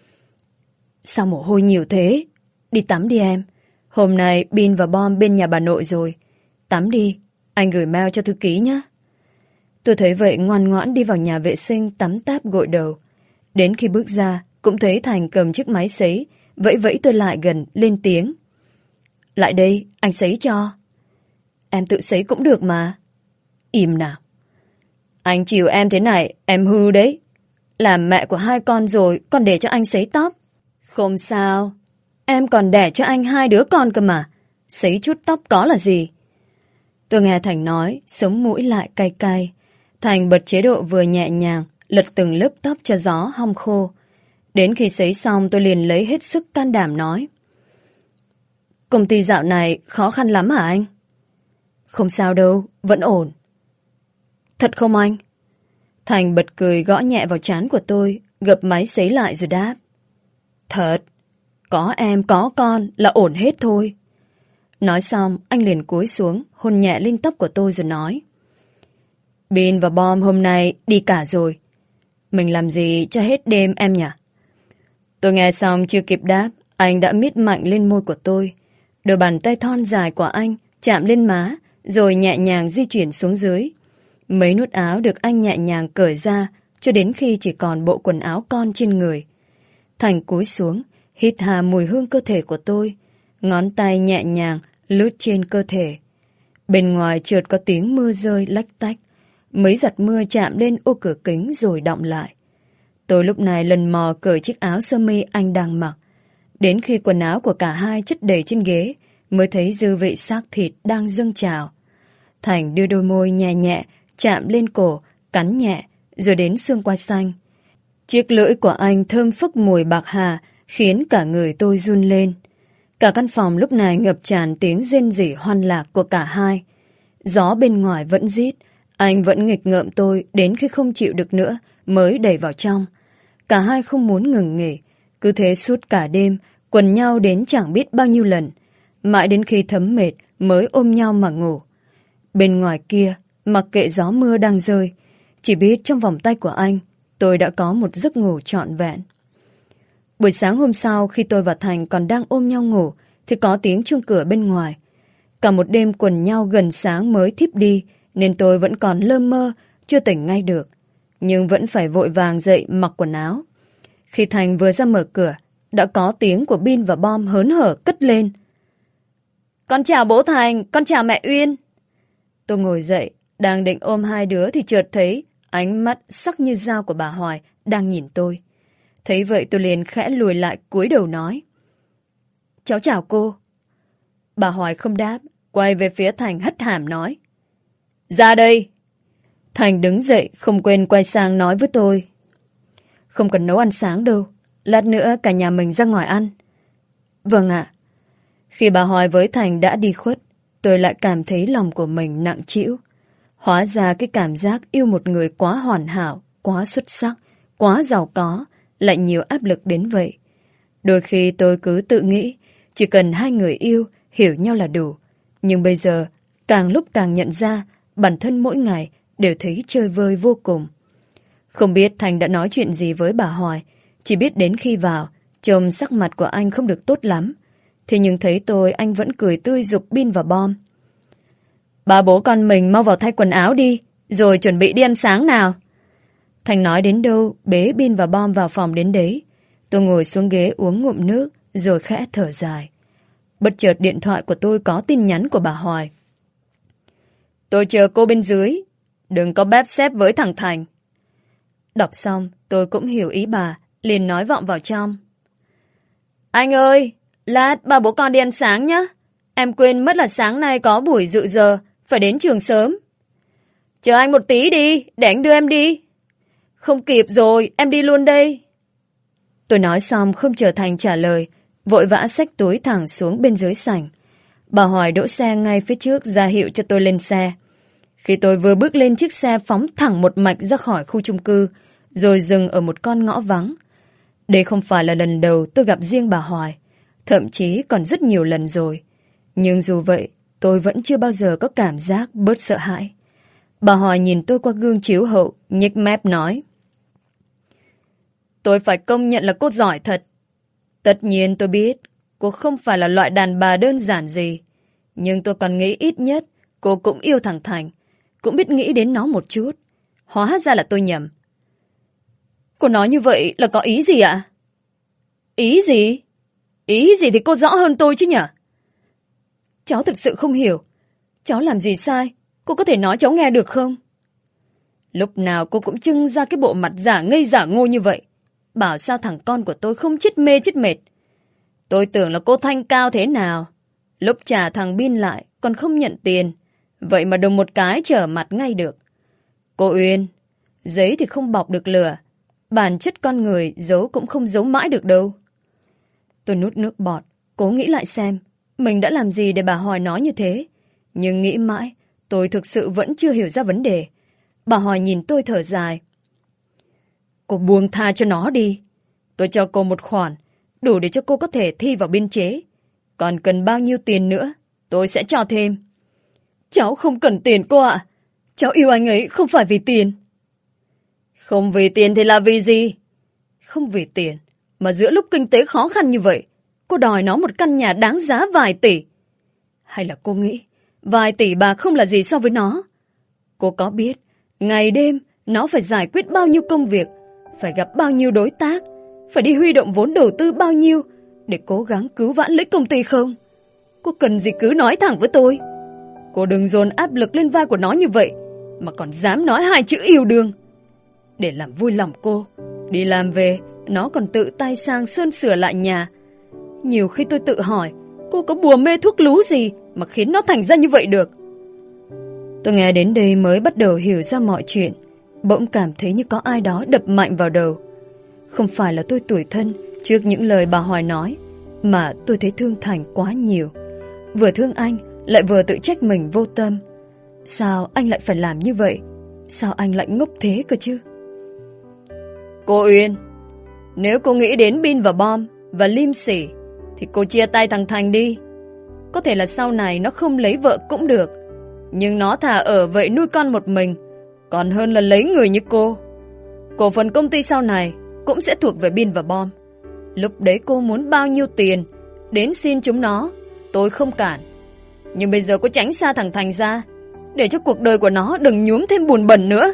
Sao mồ hôi nhiều thế? Đi tắm đi em. Hôm nay Bin và Bom bên nhà bà nội rồi. Tắm đi, anh gửi mail cho thư ký nhé. Tôi thấy vậy ngoan ngoãn đi vào nhà vệ sinh tắm táp gội đầu. Đến khi bước ra, cũng thấy Thành cầm chiếc máy sấy, vẫy vẫy tôi lại gần, lên tiếng. Lại đây, anh sấy cho. Em tự sấy cũng được mà. Im nào. Anh chiều em thế này, em hư đấy. Làm mẹ của hai con rồi, còn để cho anh sấy tóc. Không sao. Em còn đẻ cho anh hai đứa con cơ mà. Sấy chút tóc có là gì. Tôi nghe Thành nói, sống mũi lại cay cay. Thành bật chế độ vừa nhẹ nhàng, lật từng lớp tóc cho gió hong khô. Đến khi sấy xong tôi liền lấy hết sức can đảm nói. Công ty dạo này khó khăn lắm hả anh? Không sao đâu, vẫn ổn. Thật không anh? Thành bật cười gõ nhẹ vào trán của tôi, gập máy sấy lại rồi đáp. Thật, có em có con là ổn hết thôi. Nói xong, anh liền cúi xuống, hôn nhẹ lên tóc của tôi rồi nói. Bin và Bom hôm nay đi cả rồi. Mình làm gì cho hết đêm em nhỉ? Tôi nghe xong chưa kịp đáp, anh đã mít mạnh lên môi của tôi. Đôi bàn tay thon dài của anh chạm lên má, rồi nhẹ nhàng di chuyển xuống dưới. Mấy nút áo được anh nhẹ nhàng cởi ra, cho đến khi chỉ còn bộ quần áo con trên người. Thành cúi xuống, hít hà mùi hương cơ thể của tôi. Ngón tay nhẹ nhàng lướt trên cơ thể. Bên ngoài chợt có tiếng mưa rơi lách tách. Mấy giọt mưa chạm lên ô cửa kính rồi đọng lại. Tôi lúc này lần mò cởi chiếc áo sơ mi anh đang mặc. Đến khi quần áo của cả hai chất đầy trên ghế, mới thấy dư vị xác thịt đang dâng trào. Thành đưa đôi môi nhẹ nhẹ, chạm lên cổ, cắn nhẹ, rồi đến xương quai xanh. Chiếc lưỡi của anh thơm phức mùi bạc hà, khiến cả người tôi run lên. Cả căn phòng lúc này ngập tràn tiếng rên rỉ hoan lạc của cả hai. Gió bên ngoài vẫn rít, anh vẫn nghịch ngợm tôi đến khi không chịu được nữa mới đẩy vào trong. Cả hai không muốn ngừng nghỉ, cứ thế suốt cả đêm, quần nhau đến chẳng biết bao nhiêu lần. Mãi đến khi thấm mệt mới ôm nhau mà ngủ. Bên ngoài kia, mặc kệ gió mưa đang rơi, chỉ biết trong vòng tay của anh, tôi đã có một giấc ngủ trọn vẹn. Buổi sáng hôm sau khi tôi và Thành còn đang ôm nhau ngủ, thì có tiếng chuông cửa bên ngoài. Cả một đêm quần nhau gần sáng mới thiếp đi, nên tôi vẫn còn lơ mơ, chưa tỉnh ngay được. Nhưng vẫn phải vội vàng dậy mặc quần áo. Khi Thành vừa ra mở cửa, đã có tiếng của Bin và Bom hớn hở cất lên. Con chào bố Thành, con chào mẹ Uyên. Tôi ngồi dậy, đang định ôm hai đứa thì chợt thấy ánh mắt sắc như dao của bà Hoài đang nhìn tôi. Thấy vậy tôi liền khẽ lùi lại cúi đầu nói. Cháu chào cô. Bà Hoài không đáp, quay về phía Thành hất hàm nói. Ra đây. Thành đứng dậy không quên quay sang nói với tôi. Không cần nấu ăn sáng đâu, lát nữa cả nhà mình ra ngoài ăn. Vâng ạ. Khi bà Hoài với Thành đã đi khuất, tôi lại cảm thấy lòng của mình nặng trĩu. Hóa ra cái cảm giác yêu một người quá hoàn hảo, quá xuất sắc, quá giàu có, lại nhiều áp lực đến vậy. Đôi khi tôi cứ tự nghĩ, chỉ cần hai người yêu, hiểu nhau là đủ. Nhưng bây giờ, càng lúc càng nhận ra, bản thân mỗi ngày đều thấy chơi vơi vô cùng. Không biết Thành đã nói chuyện gì với bà Hoài, chỉ biết đến khi vào, trông sắc mặt của anh không được tốt lắm. Thế nhưng thấy tôi, anh vẫn cười tươi giục Bin và Bom. Ba bố con mình mau vào thay quần áo đi, rồi chuẩn bị đi ăn sáng nào. Thành nói đến đâu, bế Bin và Bom vào phòng đến đấy. Tôi ngồi xuống ghế uống ngụm nước, rồi khẽ thở dài. Bất chợt điện thoại của tôi có tin nhắn của bà Hoài. Tôi chờ cô bên dưới, đừng có bép xép với thằng Thành. Đọc xong, tôi cũng hiểu ý bà, liền nói vọng vào trong. Anh ơi, lát ba bố con đi ăn sáng nhé. Em quên mất là sáng nay có buổi dự giờ, phải đến trường sớm. Chờ anh một tí đi, để anh đưa em đi. Không kịp rồi, em đi luôn đây. Tôi nói xong không chờ Thành trả lời, vội vã xách túi thẳng xuống bên dưới sảnh. Bà Hoài đỗ xe ngay phía trước ra hiệu cho tôi lên xe. Khi tôi vừa bước lên chiếc xe phóng thẳng một mạch ra khỏi khu chung cư, rồi dừng ở một con ngõ vắng. Đây không phải là lần đầu tôi gặp riêng bà Hoài, thậm chí còn rất nhiều lần rồi. Nhưng dù vậy, tôi vẫn chưa bao giờ có cảm giác bớt sợ hãi. Bà Hoài nhìn tôi qua gương chiếu hậu, nhếch mép nói. Tôi phải công nhận là cô giỏi thật. Tất nhiên tôi biết, cô không phải là loại đàn bà đơn giản gì. Nhưng tôi còn nghĩ ít nhất, cô cũng yêu thằng Thành, cũng biết nghĩ đến nó một chút. Hóa ra là tôi nhầm. Cô nói như vậy là có ý gì ạ? Ý gì? Ý gì thì cô rõ hơn tôi chứ nhở? Cháu thực sự không hiểu. Cháu làm gì sai? Cô có thể nói cháu nghe được không? Lúc nào cô cũng trưng ra cái bộ mặt giả ngây giả ngô như vậy. Bảo sao thằng con của tôi không chết mê chết mệt. Tôi tưởng là cô thanh cao thế nào. Lúc trả thằng Bin lại còn không nhận tiền. Vậy mà đùng một cái trở mặt ngay được. Cô Uyên, giấy thì không bọc được lửa. Bản chất con người giấu cũng không giấu mãi được đâu. Tôi nuốt nước bọt, cố nghĩ lại xem mình đã làm gì để bà Hoài nói như thế. Nhưng nghĩ mãi, tôi thực sự vẫn chưa hiểu ra vấn đề. Bà Hoài nhìn tôi thở dài. Cô buông tha cho nó đi. Tôi cho cô một khoản, đủ để cho cô có thể thi vào biên chế. Còn cần bao nhiêu tiền nữa, tôi sẽ cho thêm. Cháu không cần tiền cô ạ. Cháu yêu anh ấy không phải vì tiền. Không vì tiền thì là vì gì? Không vì tiền, mà giữa lúc kinh tế khó khăn như vậy, cô đòi nó một căn nhà đáng giá vài tỷ. Hay là cô nghĩ vài tỷ bạc không là gì so với nó? Cô có biết ngày đêm nó phải giải quyết bao nhiêu công việc, phải gặp bao nhiêu đối tác, phải đi huy động vốn đầu tư bao nhiêu để cố gắng cứu vãn lấy công ty không? Cô cần gì cứ nói thẳng với tôi. Cô đừng dồn áp lực lên vai của nó như vậy, mà còn dám nói hai chữ yêu đương. Để làm vui lòng cô, đi làm về, nó còn tự tay sang sơn sửa lại nhà. Nhiều khi tôi tự hỏi, cô có bùa mê thuốc lú gì mà khiến nó thành ra như vậy được? Tôi nghe đến đây mới bắt đầu hiểu ra mọi chuyện. Bỗng cảm thấy như có ai đó đập mạnh vào đầu. Không phải là tôi tủi thân trước những lời bà Hoài nói, mà tôi thấy thương Thành quá nhiều. Vừa thương anh, lại vừa tự trách mình vô tâm. Sao anh lại phải làm như vậy? Sao anh lại ngốc thế cơ chứ? Cô Uyên, nếu cô nghĩ đến Bin và Bom và Lim Sỉ, thì cô chia tay thằng Thành đi. Có thể là sau này nó không lấy vợ cũng được, nhưng nó thà ở vậy nuôi con một mình, còn hơn là lấy người như cô. Cổ phần công ty sau này cũng sẽ thuộc về Bin và Bom. Lúc đấy cô muốn bao nhiêu tiền, đến xin chúng nó, tôi không cản. Nhưng bây giờ cô tránh xa thằng Thành ra, để cho cuộc đời của nó đừng nhuốm thêm bùn bẩn nữa.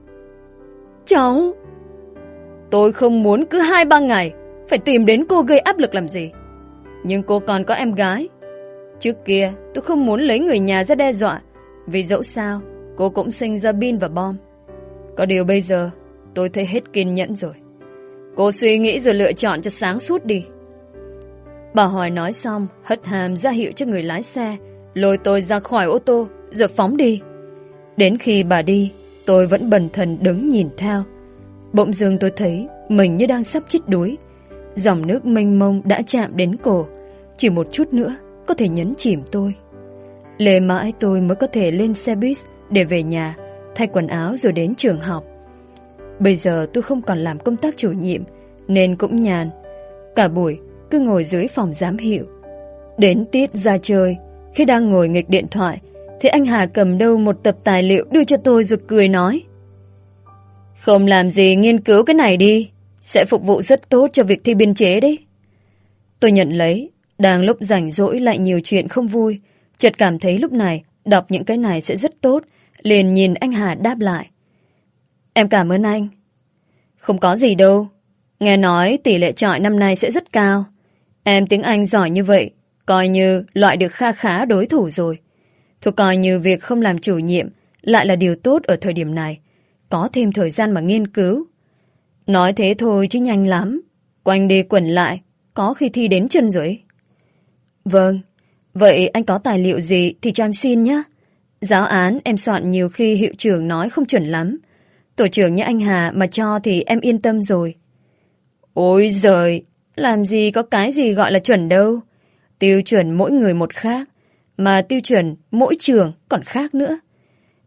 Cháu... Tôi không muốn cứ hai ba ngày phải tìm đến cô gây áp lực làm gì. Nhưng cô còn có em gái. Trước kia tôi không muốn lấy người nhà ra đe dọa, vì dẫu sao cô cũng sinh ra Bin và Bom. Có điều bây giờ tôi thấy hết kiên nhẫn rồi. Cô suy nghĩ rồi lựa chọn cho sáng suốt đi. Bà Hoài nói xong, hất hàm ra hiệu cho người lái xe, lôi tôi ra khỏi ô tô rồi phóng đi. Đến khi bà đi, tôi vẫn bần thần đứng nhìn theo. Bỗng dưng tôi thấy mình như đang sắp chết đuối. Dòng nước mênh mông đã chạm đến cổ, chỉ một chút nữa có thể nhấn chìm tôi. Lê mãi tôi mới có thể lên xe buýt để về nhà, thay quần áo rồi đến trường học. Bây giờ tôi không còn làm công tác chủ nhiệm nên cũng nhàn. Cả buổi cứ ngồi dưới phòng giám hiệu. Đến tiết ra chơi, khi đang ngồi nghịch điện thoại thì anh Hà cầm đâu một tập tài liệu đưa cho tôi rồi cười nói: Không làm gì nghiên cứu cái này đi, sẽ phục vụ rất tốt cho việc thi biên chế đấy. Tôi nhận lấy, đang lúc rảnh rỗi lại nhiều chuyện không vui, chợt cảm thấy lúc này đọc những cái này sẽ rất tốt, liền nhìn anh Hà đáp lại: Em cảm ơn anh. Không có gì đâu, nghe nói tỷ lệ chọi năm nay sẽ rất cao. Em tiếng Anh giỏi như vậy, coi như loại được kha khá đối thủ rồi. Thôi coi như việc không làm chủ nhiệm lại là điều tốt ở thời điểm này, có thêm thời gian mà nghiên cứu. Nói thế thôi chứ nhanh lắm, quanh đi quẩn lại, có khi thi đến chân rồi. Vâng, vậy anh có tài liệu gì thì cho em xin nhé. Giáo án em soạn nhiều khi hiệu trưởng nói không chuẩn lắm. Tổ trưởng như anh Hà mà cho thì em yên tâm rồi. Ôi giời, làm gì có cái gì gọi là chuẩn đâu. Tiêu chuẩn mỗi người một khác, mà tiêu chuẩn mỗi trường còn khác nữa.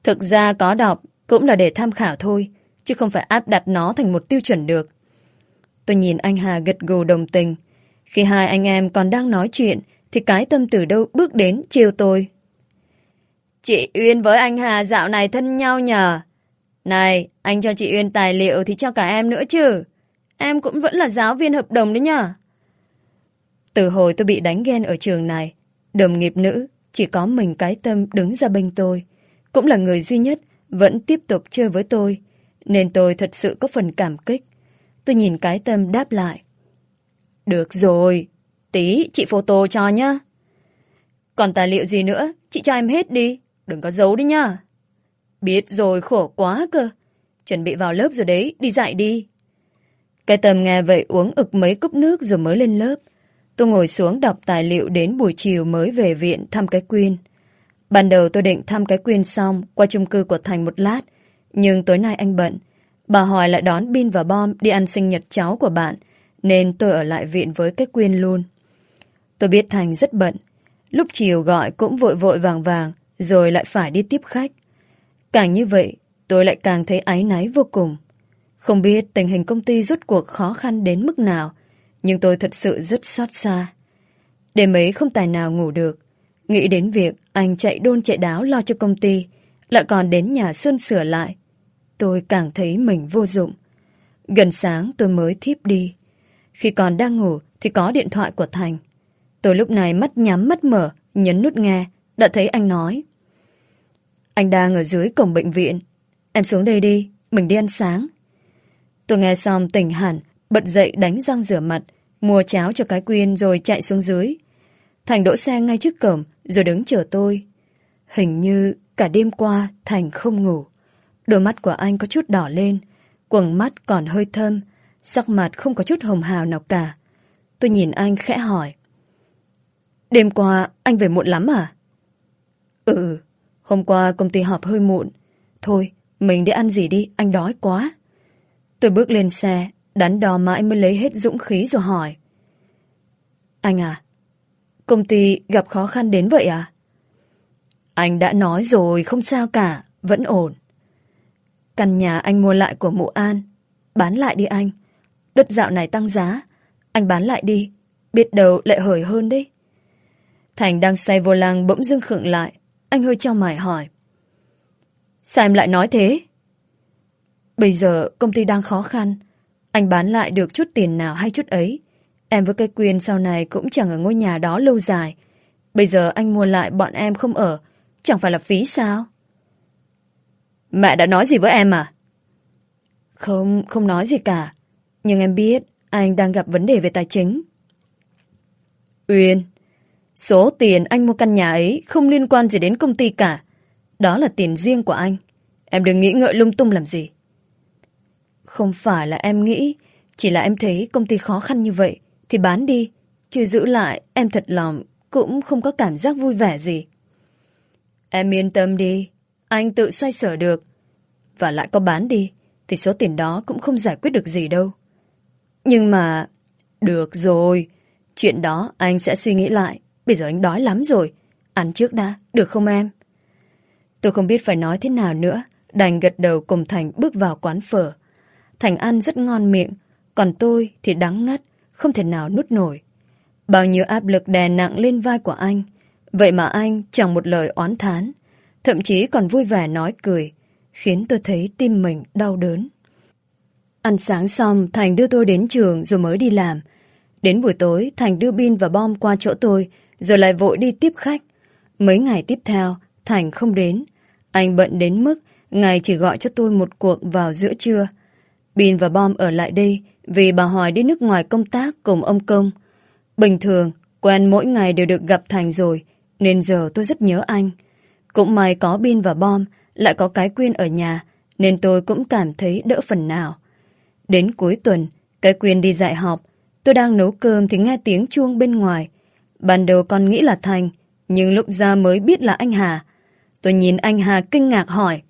Thực ra có đọc cũng là để tham khảo thôi, chứ không phải áp đặt nó thành một tiêu chuẩn được. Tôi nhìn anh Hà gật gù đồng tình. Khi hai anh em còn đang nói chuyện thì cái Tâm từ đâu bước đến trêu tôi. Chị Uyên với anh Hà dạo này thân nhau nhờ. Này, anh cho chị Uyên tài liệu thì cho cả em nữa chứ. Em cũng vẫn là giáo viên hợp đồng đấy nhờ. Từ hồi tôi bị đánh ghen ở trường này, đồng nghiệp nữ chỉ có mình cái Tâm đứng ra bên tôi, cũng là người duy nhất vẫn tiếp tục chơi với tôi, nên tôi thật sự có phần cảm kích. Tôi nhìn cái Tâm đáp lại. Được rồi, tí chị photo cho nhá. Còn tài liệu gì nữa, chị cho em hết đi, đừng có giấu đi nhá. Biết rồi, khổ quá cơ. Chuẩn bị vào lớp rồi đấy, đi dạy đi. Cái Tâm nghe vậy uống ực mấy cốc nước rồi mới lên lớp. Tôi ngồi xuống đọc tài liệu đến buổi chiều mới về viện thăm cái Quyên. Ban đầu tôi định thăm cái Quyên xong qua chung cư của Thành một lát, nhưng tối nay anh bận. Bà Hoài lại đón Bin và Bom đi ăn sinh nhật cháu của bạn, nên tôi ở lại viện với cái Quyên luôn. Tôi biết Thành rất bận. Lúc chiều gọi cũng vội vội vàng vàng, rồi lại phải đi tiếp khách. Càng như vậy, tôi lại càng thấy áy náy vô cùng. Không biết tình hình công ty rốt cuộc khó khăn đến mức nào, nhưng tôi thật sự rất xót xa. Đêm ấy không tài nào ngủ được. Nghĩ đến việc anh chạy đôn chạy đáo lo cho công ty, lại còn đến nhà sơn sửa lại. Tôi càng thấy mình vô dụng. Gần sáng tôi mới thiếp đi. Khi còn đang ngủ thì có điện thoại của Thành. Tôi lúc này mắt nhắm mắt mở, nhấn nút nghe, đã thấy anh nói. Anh đang ở dưới cổng bệnh viện. Em xuống đây đi, mình đi ăn sáng. Tôi nghe xong tỉnh hẳn, bật dậy đánh răng rửa mặt, mua cháo cho cái Quyên rồi chạy xuống dưới. Thành đỗ xe ngay trước cổng rồi đứng chờ tôi. Hình như cả đêm qua Thành không ngủ. Đôi mắt của anh có chút đỏ lên, quầng mắt còn hơi thâm, sắc mặt không có chút hồng hào nào cả. Tôi nhìn anh khẽ hỏi. Đêm qua anh về muộn lắm à? Ừ, hôm qua công ty họp hơi muộn. Thôi, mình đi ăn gì đi, anh đói quá. Tôi bước lên xe, đắn đo mãi mới lấy hết dũng khí rồi hỏi. Anh à, công ty gặp khó khăn đến vậy à? Anh đã nói rồi, không sao cả, vẫn ổn. Căn nhà anh mua lại của mụ An, bán lại đi anh. Đất dạo này tăng giá, anh bán lại đi, biết đâu lại hời hơn đấy. Thành đang say vô lăng bỗng dưng khựng lại, anh hơi chau mày hỏi. Sao em lại nói thế? Bây giờ công ty đang khó khăn, anh bán lại được chút tiền nào hay chút ấy. Em với cái Quyên sau này cũng chẳng ở ngôi nhà đó lâu dài. Bây giờ anh mua lại bọn em không ở, chẳng phải là phí sao? Mẹ đã nói gì với em à? Không, không nói gì cả. Nhưng em biết anh đang gặp vấn đề về tài chính. Uyên, số tiền anh mua căn nhà ấy không liên quan gì đến công ty cả. Đó là tiền riêng của anh. Em đừng nghĩ ngợi lung tung làm gì. Không phải là em nghĩ, chỉ là em thấy công ty khó khăn như vậy thì bán đi, chứ giữ lại em thật lòng cũng không có cảm giác vui vẻ gì. Em yên tâm đi, anh tự xoay sở được. Và lại có bán đi thì số tiền đó cũng không giải quyết được gì đâu. Nhưng mà... Được rồi, chuyện đó anh sẽ suy nghĩ lại. Bây giờ anh đói lắm rồi. Ăn trước đã, được không em? Tôi không biết phải nói thế nào nữa, đành gật đầu cùng Thành bước vào quán phở. Thành ăn rất ngon miệng, còn tôi thì đắng ngắt, không thể nào nuốt nổi. Bao nhiêu áp lực đè nặng lên vai của anh, vậy mà anh chẳng một lời oán thán, thậm chí còn vui vẻ nói cười, khiến tôi thấy tim mình đau đớn. Ăn sáng xong, Thành đưa tôi đến trường rồi mới đi làm. Đến buổi tối, Thành đưa Bin và Bom qua chỗ tôi, rồi lại vội đi tiếp khách. Mấy ngày tiếp theo, Thành không đến. Anh bận đến mức ngày chỉ gọi cho tôi một cuộc vào giữa trưa. Bin và Bom ở lại đây vì bà Hoài đi nước ngoài công tác cùng ông Công. Bình thường, quen mỗi ngày đều được gặp Thành rồi, nên giờ tôi rất nhớ anh. Cũng may có Bin và Bom, lại có cái Quyên ở nhà, nên tôi cũng cảm thấy đỡ phần nào. Đến cuối tuần, cái Quyên đi dạy học, tôi đang nấu cơm thì nghe tiếng chuông bên ngoài. Ban đầu còn nghĩ là Thành, nhưng lúc ra mới biết là anh Hà. Tôi nhìn anh Hà kinh ngạc hỏi.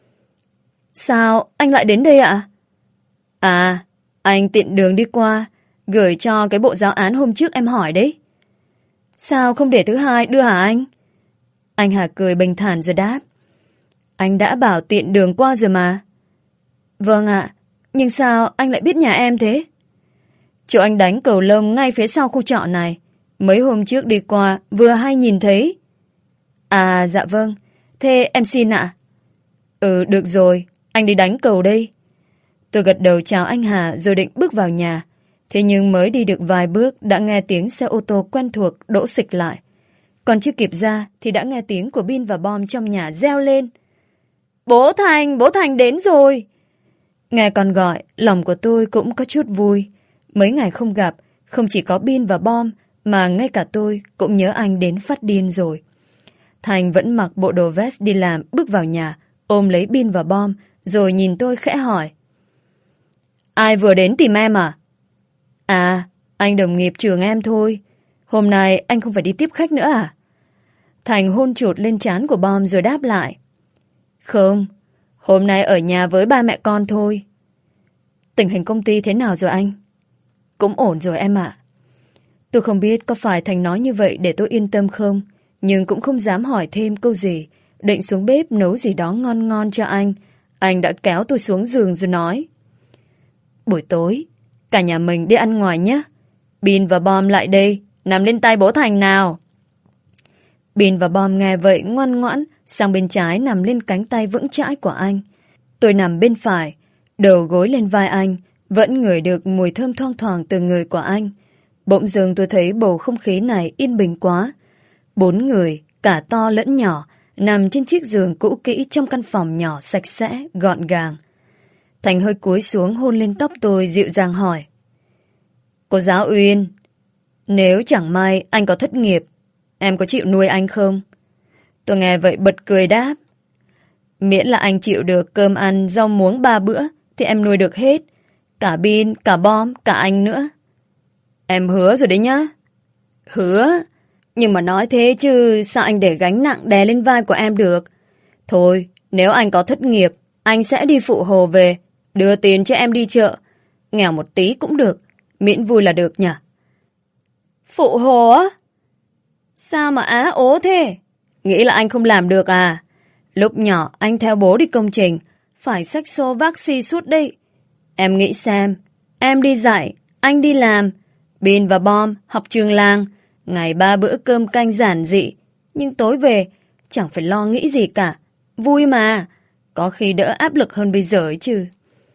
Sao anh lại đến đây ạ? À, anh tiện đường đi qua, gửi cho cái bộ giáo án hôm trước em hỏi đấy. Sao không để thứ hai đưa hả anh? Anh Hà cười bình thản rồi đáp. Anh đã bảo tiện đường qua rồi mà. Vâng ạ, nhưng sao anh lại biết nhà em thế? Chỗ anh đánh cầu lông ngay phía sau khu trọ này. Mấy hôm trước đi qua vừa hay nhìn thấy. À dạ vâng, thế em xin ạ. Ừ được rồi, anh đi đánh cầu đây. Tôi gật đầu chào anh Hà rồi định bước vào nhà. Thế nhưng mới đi được vài bước đã nghe tiếng xe ô tô quen thuộc đỗ xịch lại. Còn chưa kịp ra thì đã nghe tiếng của Bin và Bom trong nhà reo lên. Bố Thành, bố Thành đến rồi. Nghe con gọi, lòng của tôi cũng có chút vui. Mấy ngày không gặp, không chỉ có Bin và Bom, mà ngay cả tôi cũng nhớ anh đến phát điên rồi. Thành vẫn mặc bộ đồ vest đi làm, bước vào nhà, ôm lấy Bin và Bom, rồi nhìn tôi khẽ hỏi. Ai vừa đến tìm em à? À, anh đồng nghiệp trường em thôi. Hôm nay anh không phải đi tiếp khách nữa à? Thành hôn chụt lên trán của Bom rồi đáp lại. Không, hôm nay ở nhà với ba mẹ con thôi. Tình hình công ty thế nào rồi anh? Cũng ổn rồi em ạ. Tôi không biết có phải Thành nói như vậy để tôi yên tâm không, nhưng cũng không dám hỏi thêm câu gì. Định xuống bếp nấu gì đó ngon ngon cho anh. Anh đã kéo tôi xuống giường rồi nói. Buổi tối, cả nhà mình đi ăn ngoài nhé. Bin và Bom lại đây, nằm lên tay bố Thành nào. Bin và Bom nghe vậy ngoan ngoãn, sang bên trái nằm lên cánh tay vững chãi của anh. Tôi nằm bên phải, đầu gối lên vai anh, vẫn ngửi được mùi thơm thoang thoảng từ người của anh. Bỗng dưng tôi thấy bầu không khí này yên bình quá. Bốn người, cả to lẫn nhỏ, nằm trên chiếc giường cũ kỹ trong căn phòng nhỏ sạch sẽ, gọn gàng. Thành hơi cúi xuống hôn lên tóc tôi dịu dàng hỏi. Cô giáo Uyên, nếu chẳng may anh có thất nghiệp, em có chịu nuôi anh không? Tôi nghe vậy bật cười đáp. Miễn là anh chịu được cơm ăn rau muống ba bữa thì em nuôi được hết. Cả Bin, cả Bom, cả anh nữa. Em hứa rồi đấy nhá. Hứa? Nhưng mà nói thế chứ sao anh để gánh nặng đè lên vai của em được? Thôi, nếu anh có thất nghiệp, anh sẽ đi phụ hồ về, đưa tiền cho em đi chợ. Nghèo một tí cũng được, miễn vui là được nhỉ? Phụ hồ á? Sao mà á ố thế? Nghĩ là anh không làm được à? Lúc nhỏ anh theo bố đi công trình, phải xách xô vác xi suốt đấy. Em nghĩ xem, em đi dạy, anh đi làm, Bin và Bom học trường làng, ngày ba bữa cơm canh giản dị, nhưng tối về chẳng phải lo nghĩ gì cả. Vui mà, có khi đỡ áp lực hơn bây giờ ấy chứ.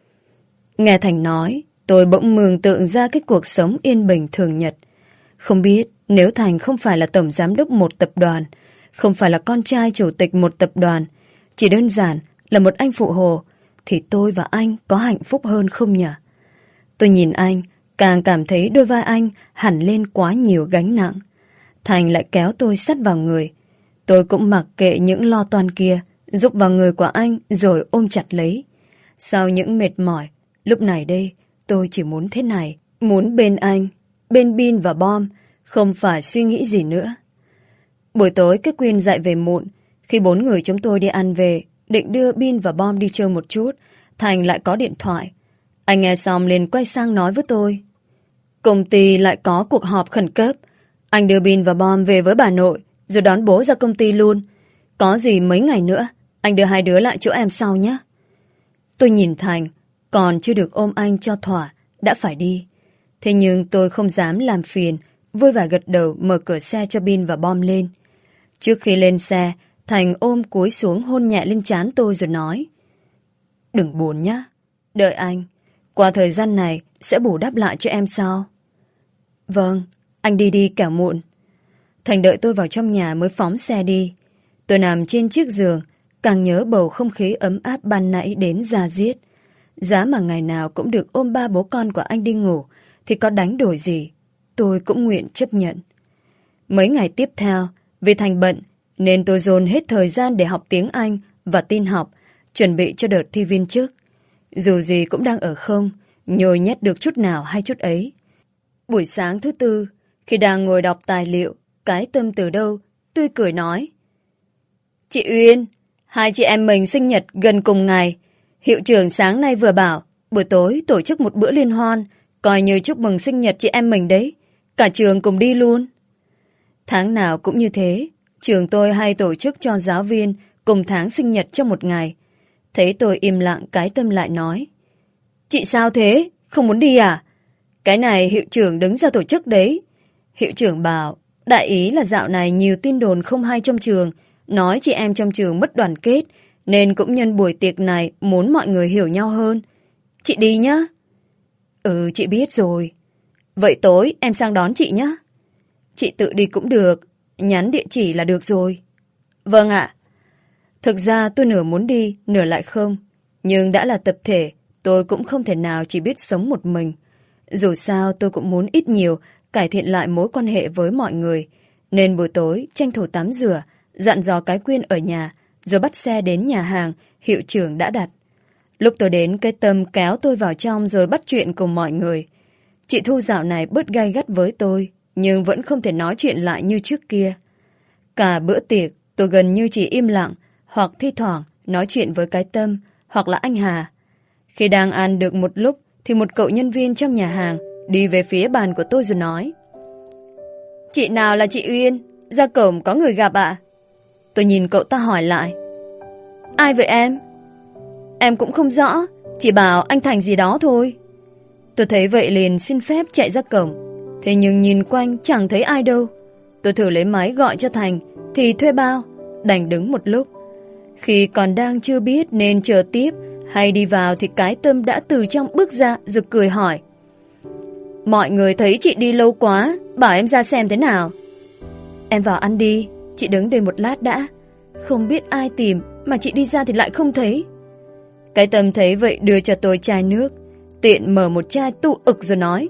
Nghe Thành nói, tôi bỗng mường tượng ra cái cuộc sống yên bình thường nhật. Không biết nếu Thành không phải là tổng giám đốc một tập đoàn, không phải là con trai chủ tịch một tập đoàn, chỉ đơn giản là một anh phụ hồ, thì tôi và anh có hạnh phúc hơn không nhỉ? Tôi nhìn anh, càng cảm thấy đôi vai anh hẳn lên quá nhiều gánh nặng. Thành lại kéo tôi sát vào người. Tôi cũng mặc kệ những lo toan kia, rúc vào người của anh rồi ôm chặt lấy. Sau những mệt mỏi, lúc này đây, tôi chỉ muốn thế này, muốn bên anh, bên Bin và Bom, không phải suy nghĩ gì nữa. Buổi tối cái Quyên dạy về muộn, khi bốn người chúng tôi đi ăn về, định đưa Bin và Bom đi chơi một chút, Thành lại có điện thoại. Anh nghe xong liền quay sang nói với tôi. Công ty lại có cuộc họp khẩn cấp. Anh đưa Bin và Bom về với bà nội, rồi đón bố ra công ty luôn. Có gì mấy ngày nữa, anh đưa hai đứa lại chỗ em sau nhé. Tôi nhìn Thành, còn chưa được ôm anh cho thỏa, đã phải đi. Thế nhưng tôi không dám làm phiền, vui vẻ gật đầu mở cửa xe cho Bin và Bom lên. Trước khi lên xe, Thành ôm cúi xuống hôn nhẹ lên trán tôi rồi nói. Đừng buồn nhá, đợi anh. Qua thời gian này sẽ bù đắp lại cho em sau. Vâng, anh đi đi kẻo muộn. Thành đợi tôi vào trong nhà mới phóng xe đi. Tôi nằm trên chiếc giường, càng nhớ bầu không khí ấm áp ban nãy đến da diết. Giá mà ngày nào cũng được ôm ba bố con của anh đi ngủ, thì có đánh đổi gì, tôi cũng nguyện chấp nhận. Mấy ngày tiếp theo, vì Thành bận, nên tôi dồn hết thời gian để học tiếng Anh và tin học, chuẩn bị cho đợt thi viên chức. Dù gì cũng đang ở không, nhồi nhét được chút nào hay chút ấy. Buổi sáng thứ tư, khi đang ngồi đọc tài liệu, cái Tâm từ đâu tươi cười nói. Chị Uyên, hai chị em mình sinh nhật gần cùng ngày. Hiệu trưởng sáng nay vừa bảo, buổi tối tổ chức một bữa liên hoan, coi như chúc mừng sinh nhật chị em mình đấy. Cả trường cùng đi luôn. Tháng nào cũng như thế, trường tôi hay tổ chức cho giáo viên cùng tháng sinh nhật trong một ngày. Thấy tôi im lặng, cái Tâm lại nói: Chị sao thế? Không muốn đi à? Cái này hiệu trưởng đứng ra tổ chức đấy. Hiệu trưởng bảo, đại ý là dạo này nhiều tin đồn không hay trong trường, nói chị em trong trường mất đoàn kết, nên cũng nhân buổi tiệc này muốn mọi người hiểu nhau hơn. Chị đi nhá. Ừ, chị biết rồi. Vậy tối em sang đón chị nhá. Chị tự đi cũng được, nhắn địa chỉ là được rồi. Vâng ạ. Thực ra tôi nửa muốn đi, nửa lại không. Nhưng đã là tập thể, tôi cũng không thể nào chỉ biết sống một mình. Dù sao tôi cũng muốn ít nhiều cải thiện lại mối quan hệ với mọi người. Nên buổi tối tranh thủ tắm rửa, dặn dò cái Quyên ở nhà, rồi bắt xe đến nhà hàng hiệu trưởng đã đặt. Lúc tôi đến, cái Tâm kéo tôi vào trong rồi bắt chuyện cùng mọi người. Chị Thu dạo này bớt gay gắt với tôi, nhưng vẫn không thể nói chuyện lại như trước kia. Cả bữa tiệc, tôi gần như chỉ im lặng, hoặc thi thoảng nói chuyện với cái Tâm, hoặc là anh Hà. Khi đang ăn được một lúc, thì một cậu nhân viên trong nhà hàng đi về phía bàn của tôi rồi nói: Chị nào là chị Uyên? Ra cổng có người gặp ạ? Tôi nhìn cậu ta hỏi lại: Ai vậy em? Em cũng không rõ, chỉ bảo anh Thành gì đó thôi. Tôi thấy vậy liền xin phép chạy ra cổng. Thế nhưng nhìn quanh chẳng thấy ai đâu. Tôi thử lấy máy gọi cho Thành thì thuê bao, đành đứng một lúc. Khi còn đang chưa biết nên chờ tiếp hay đi vào thì cái Tâm đã từ trong bước ra rồi cười hỏi: Mọi người thấy chị đi lâu quá, bảo em ra xem thế nào. Em vào ăn đi, chị đứng đây một lát đã. Không biết ai tìm mà chị đi ra thì lại không thấy. Cái Tâm thấy vậy đưa cho tôi chai nước, tiện mở một chai tu ực rồi nói: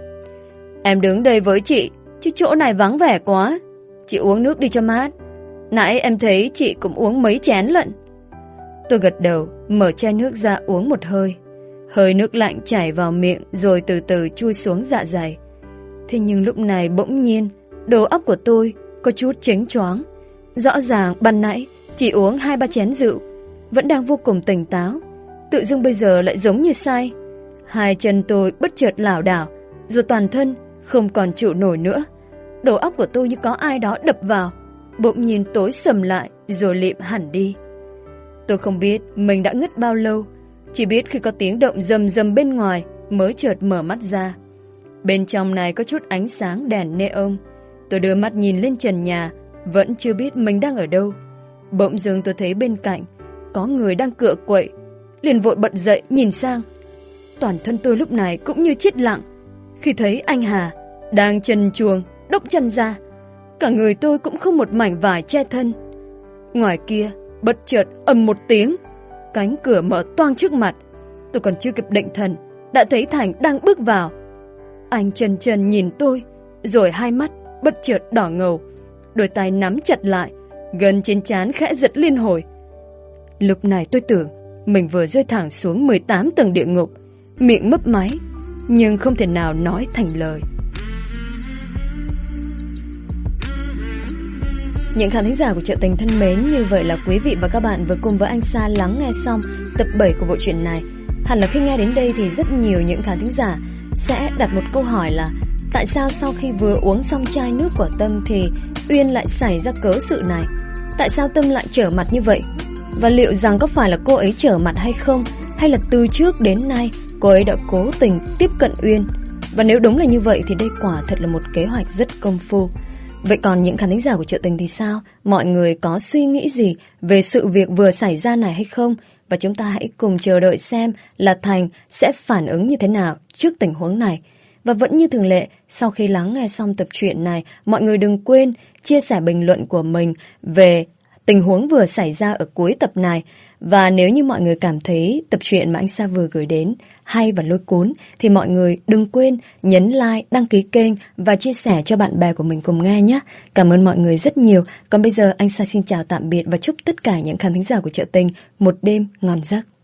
Em đứng đây với chị, chứ chỗ này vắng vẻ quá. Chị uống nước đi cho mát. Nãy em thấy chị cũng uống mấy chén lận. Tôi gật đầu, mở chai nước ra uống một hơi. Hơi nước lạnh chảy vào miệng rồi từ từ chui xuống dạ dày. Thế nhưng lúc này bỗng nhiên, đầu óc của tôi có chút chếnh choáng. Rõ ràng ban nãy chỉ uống hai ba chén rượu, vẫn đang vô cùng tỉnh táo, tự dưng bây giờ lại giống như say. Hai chân tôi bất chợt lảo đảo, rồi toàn thân không còn trụ nổi nữa. Đầu óc của tôi như có ai đó đập vào, bỗng nhiên tối sầm lại rồi lịm hẳn đi. Tôi không biết mình đã ngất bao lâu, chỉ biết khi có tiếng động rầm rầm bên ngoài mới chợt mở mắt ra. Bên trong này có chút ánh sáng đèn neon. Tôi đưa mắt nhìn lên trần nhà, vẫn chưa biết mình đang ở đâu. Bỗng dưng tôi thấy bên cạnh có người đang cựa quậy, liền vội bật dậy nhìn sang. Toàn thân tôi lúc này cũng như chết lặng khi thấy anh Hà đang trần truồng đốc chân ra. Cả người tôi cũng không một mảnh vải che thân. Ngoài kia bất chợt ầm một tiếng, cánh cửa mở toang trước mặt. Tôi còn chưa kịp định thần đã thấy Thành đang bước vào. Anh chần chần nhìn tôi, rồi hai mắt bất chợt đỏ ngầu, đôi tay nắm chặt lại, gần trên trán khẽ giật liên hồi. Lúc này tôi tưởng mình vừa rơi thẳng xuống mười tám tầng địa ngục, miệng mấp máy nhưng không thể nào nói thành lời. Những khán thính giả của Chợ Tình thân mến, như vậy là quý vị và các bạn vừa cùng với anh Sa lắng nghe xong tập bảy của bộ truyện này. Hẳn là khi nghe đến đây thì rất nhiều những khán thính giả sẽ đặt một câu hỏi là tại sao sau khi vừa uống xong chai nước của Tâm thì Uyên lại xảy ra cớ sự này? Tại sao Tâm lại trở mặt như vậy? Và liệu rằng có phải là cô ấy trở mặt hay không? Hay là từ trước đến nay cô ấy đã cố tình tiếp cận Uyên? Và nếu đúng là như vậy thì đây quả thật là một kế hoạch rất công phu. Vậy còn những khán thính giả của Chợ Tình thì sao? Mọi người có suy nghĩ gì về sự việc vừa xảy ra này hay không? Và chúng ta hãy cùng chờ đợi xem là Thành sẽ phản ứng như thế nào trước tình huống này. Và vẫn như thường lệ, sau khi lắng nghe xong tập truyện này, mọi người đừng quên chia sẻ bình luận của mình về tình huống vừa xảy ra ở cuối tập này. Và nếu như mọi người cảm thấy tập truyện mà anh Sa vừa gửi đến hay và lôi cuốn thì mọi người đừng quên nhấn like, đăng ký kênh và chia sẻ cho bạn bè của mình cùng nghe nhé. Cảm ơn mọi người rất nhiều. Còn bây giờ anh Sa xin chào tạm biệt và chúc tất cả những khán thính giả của Chợ Tình một đêm ngon giấc.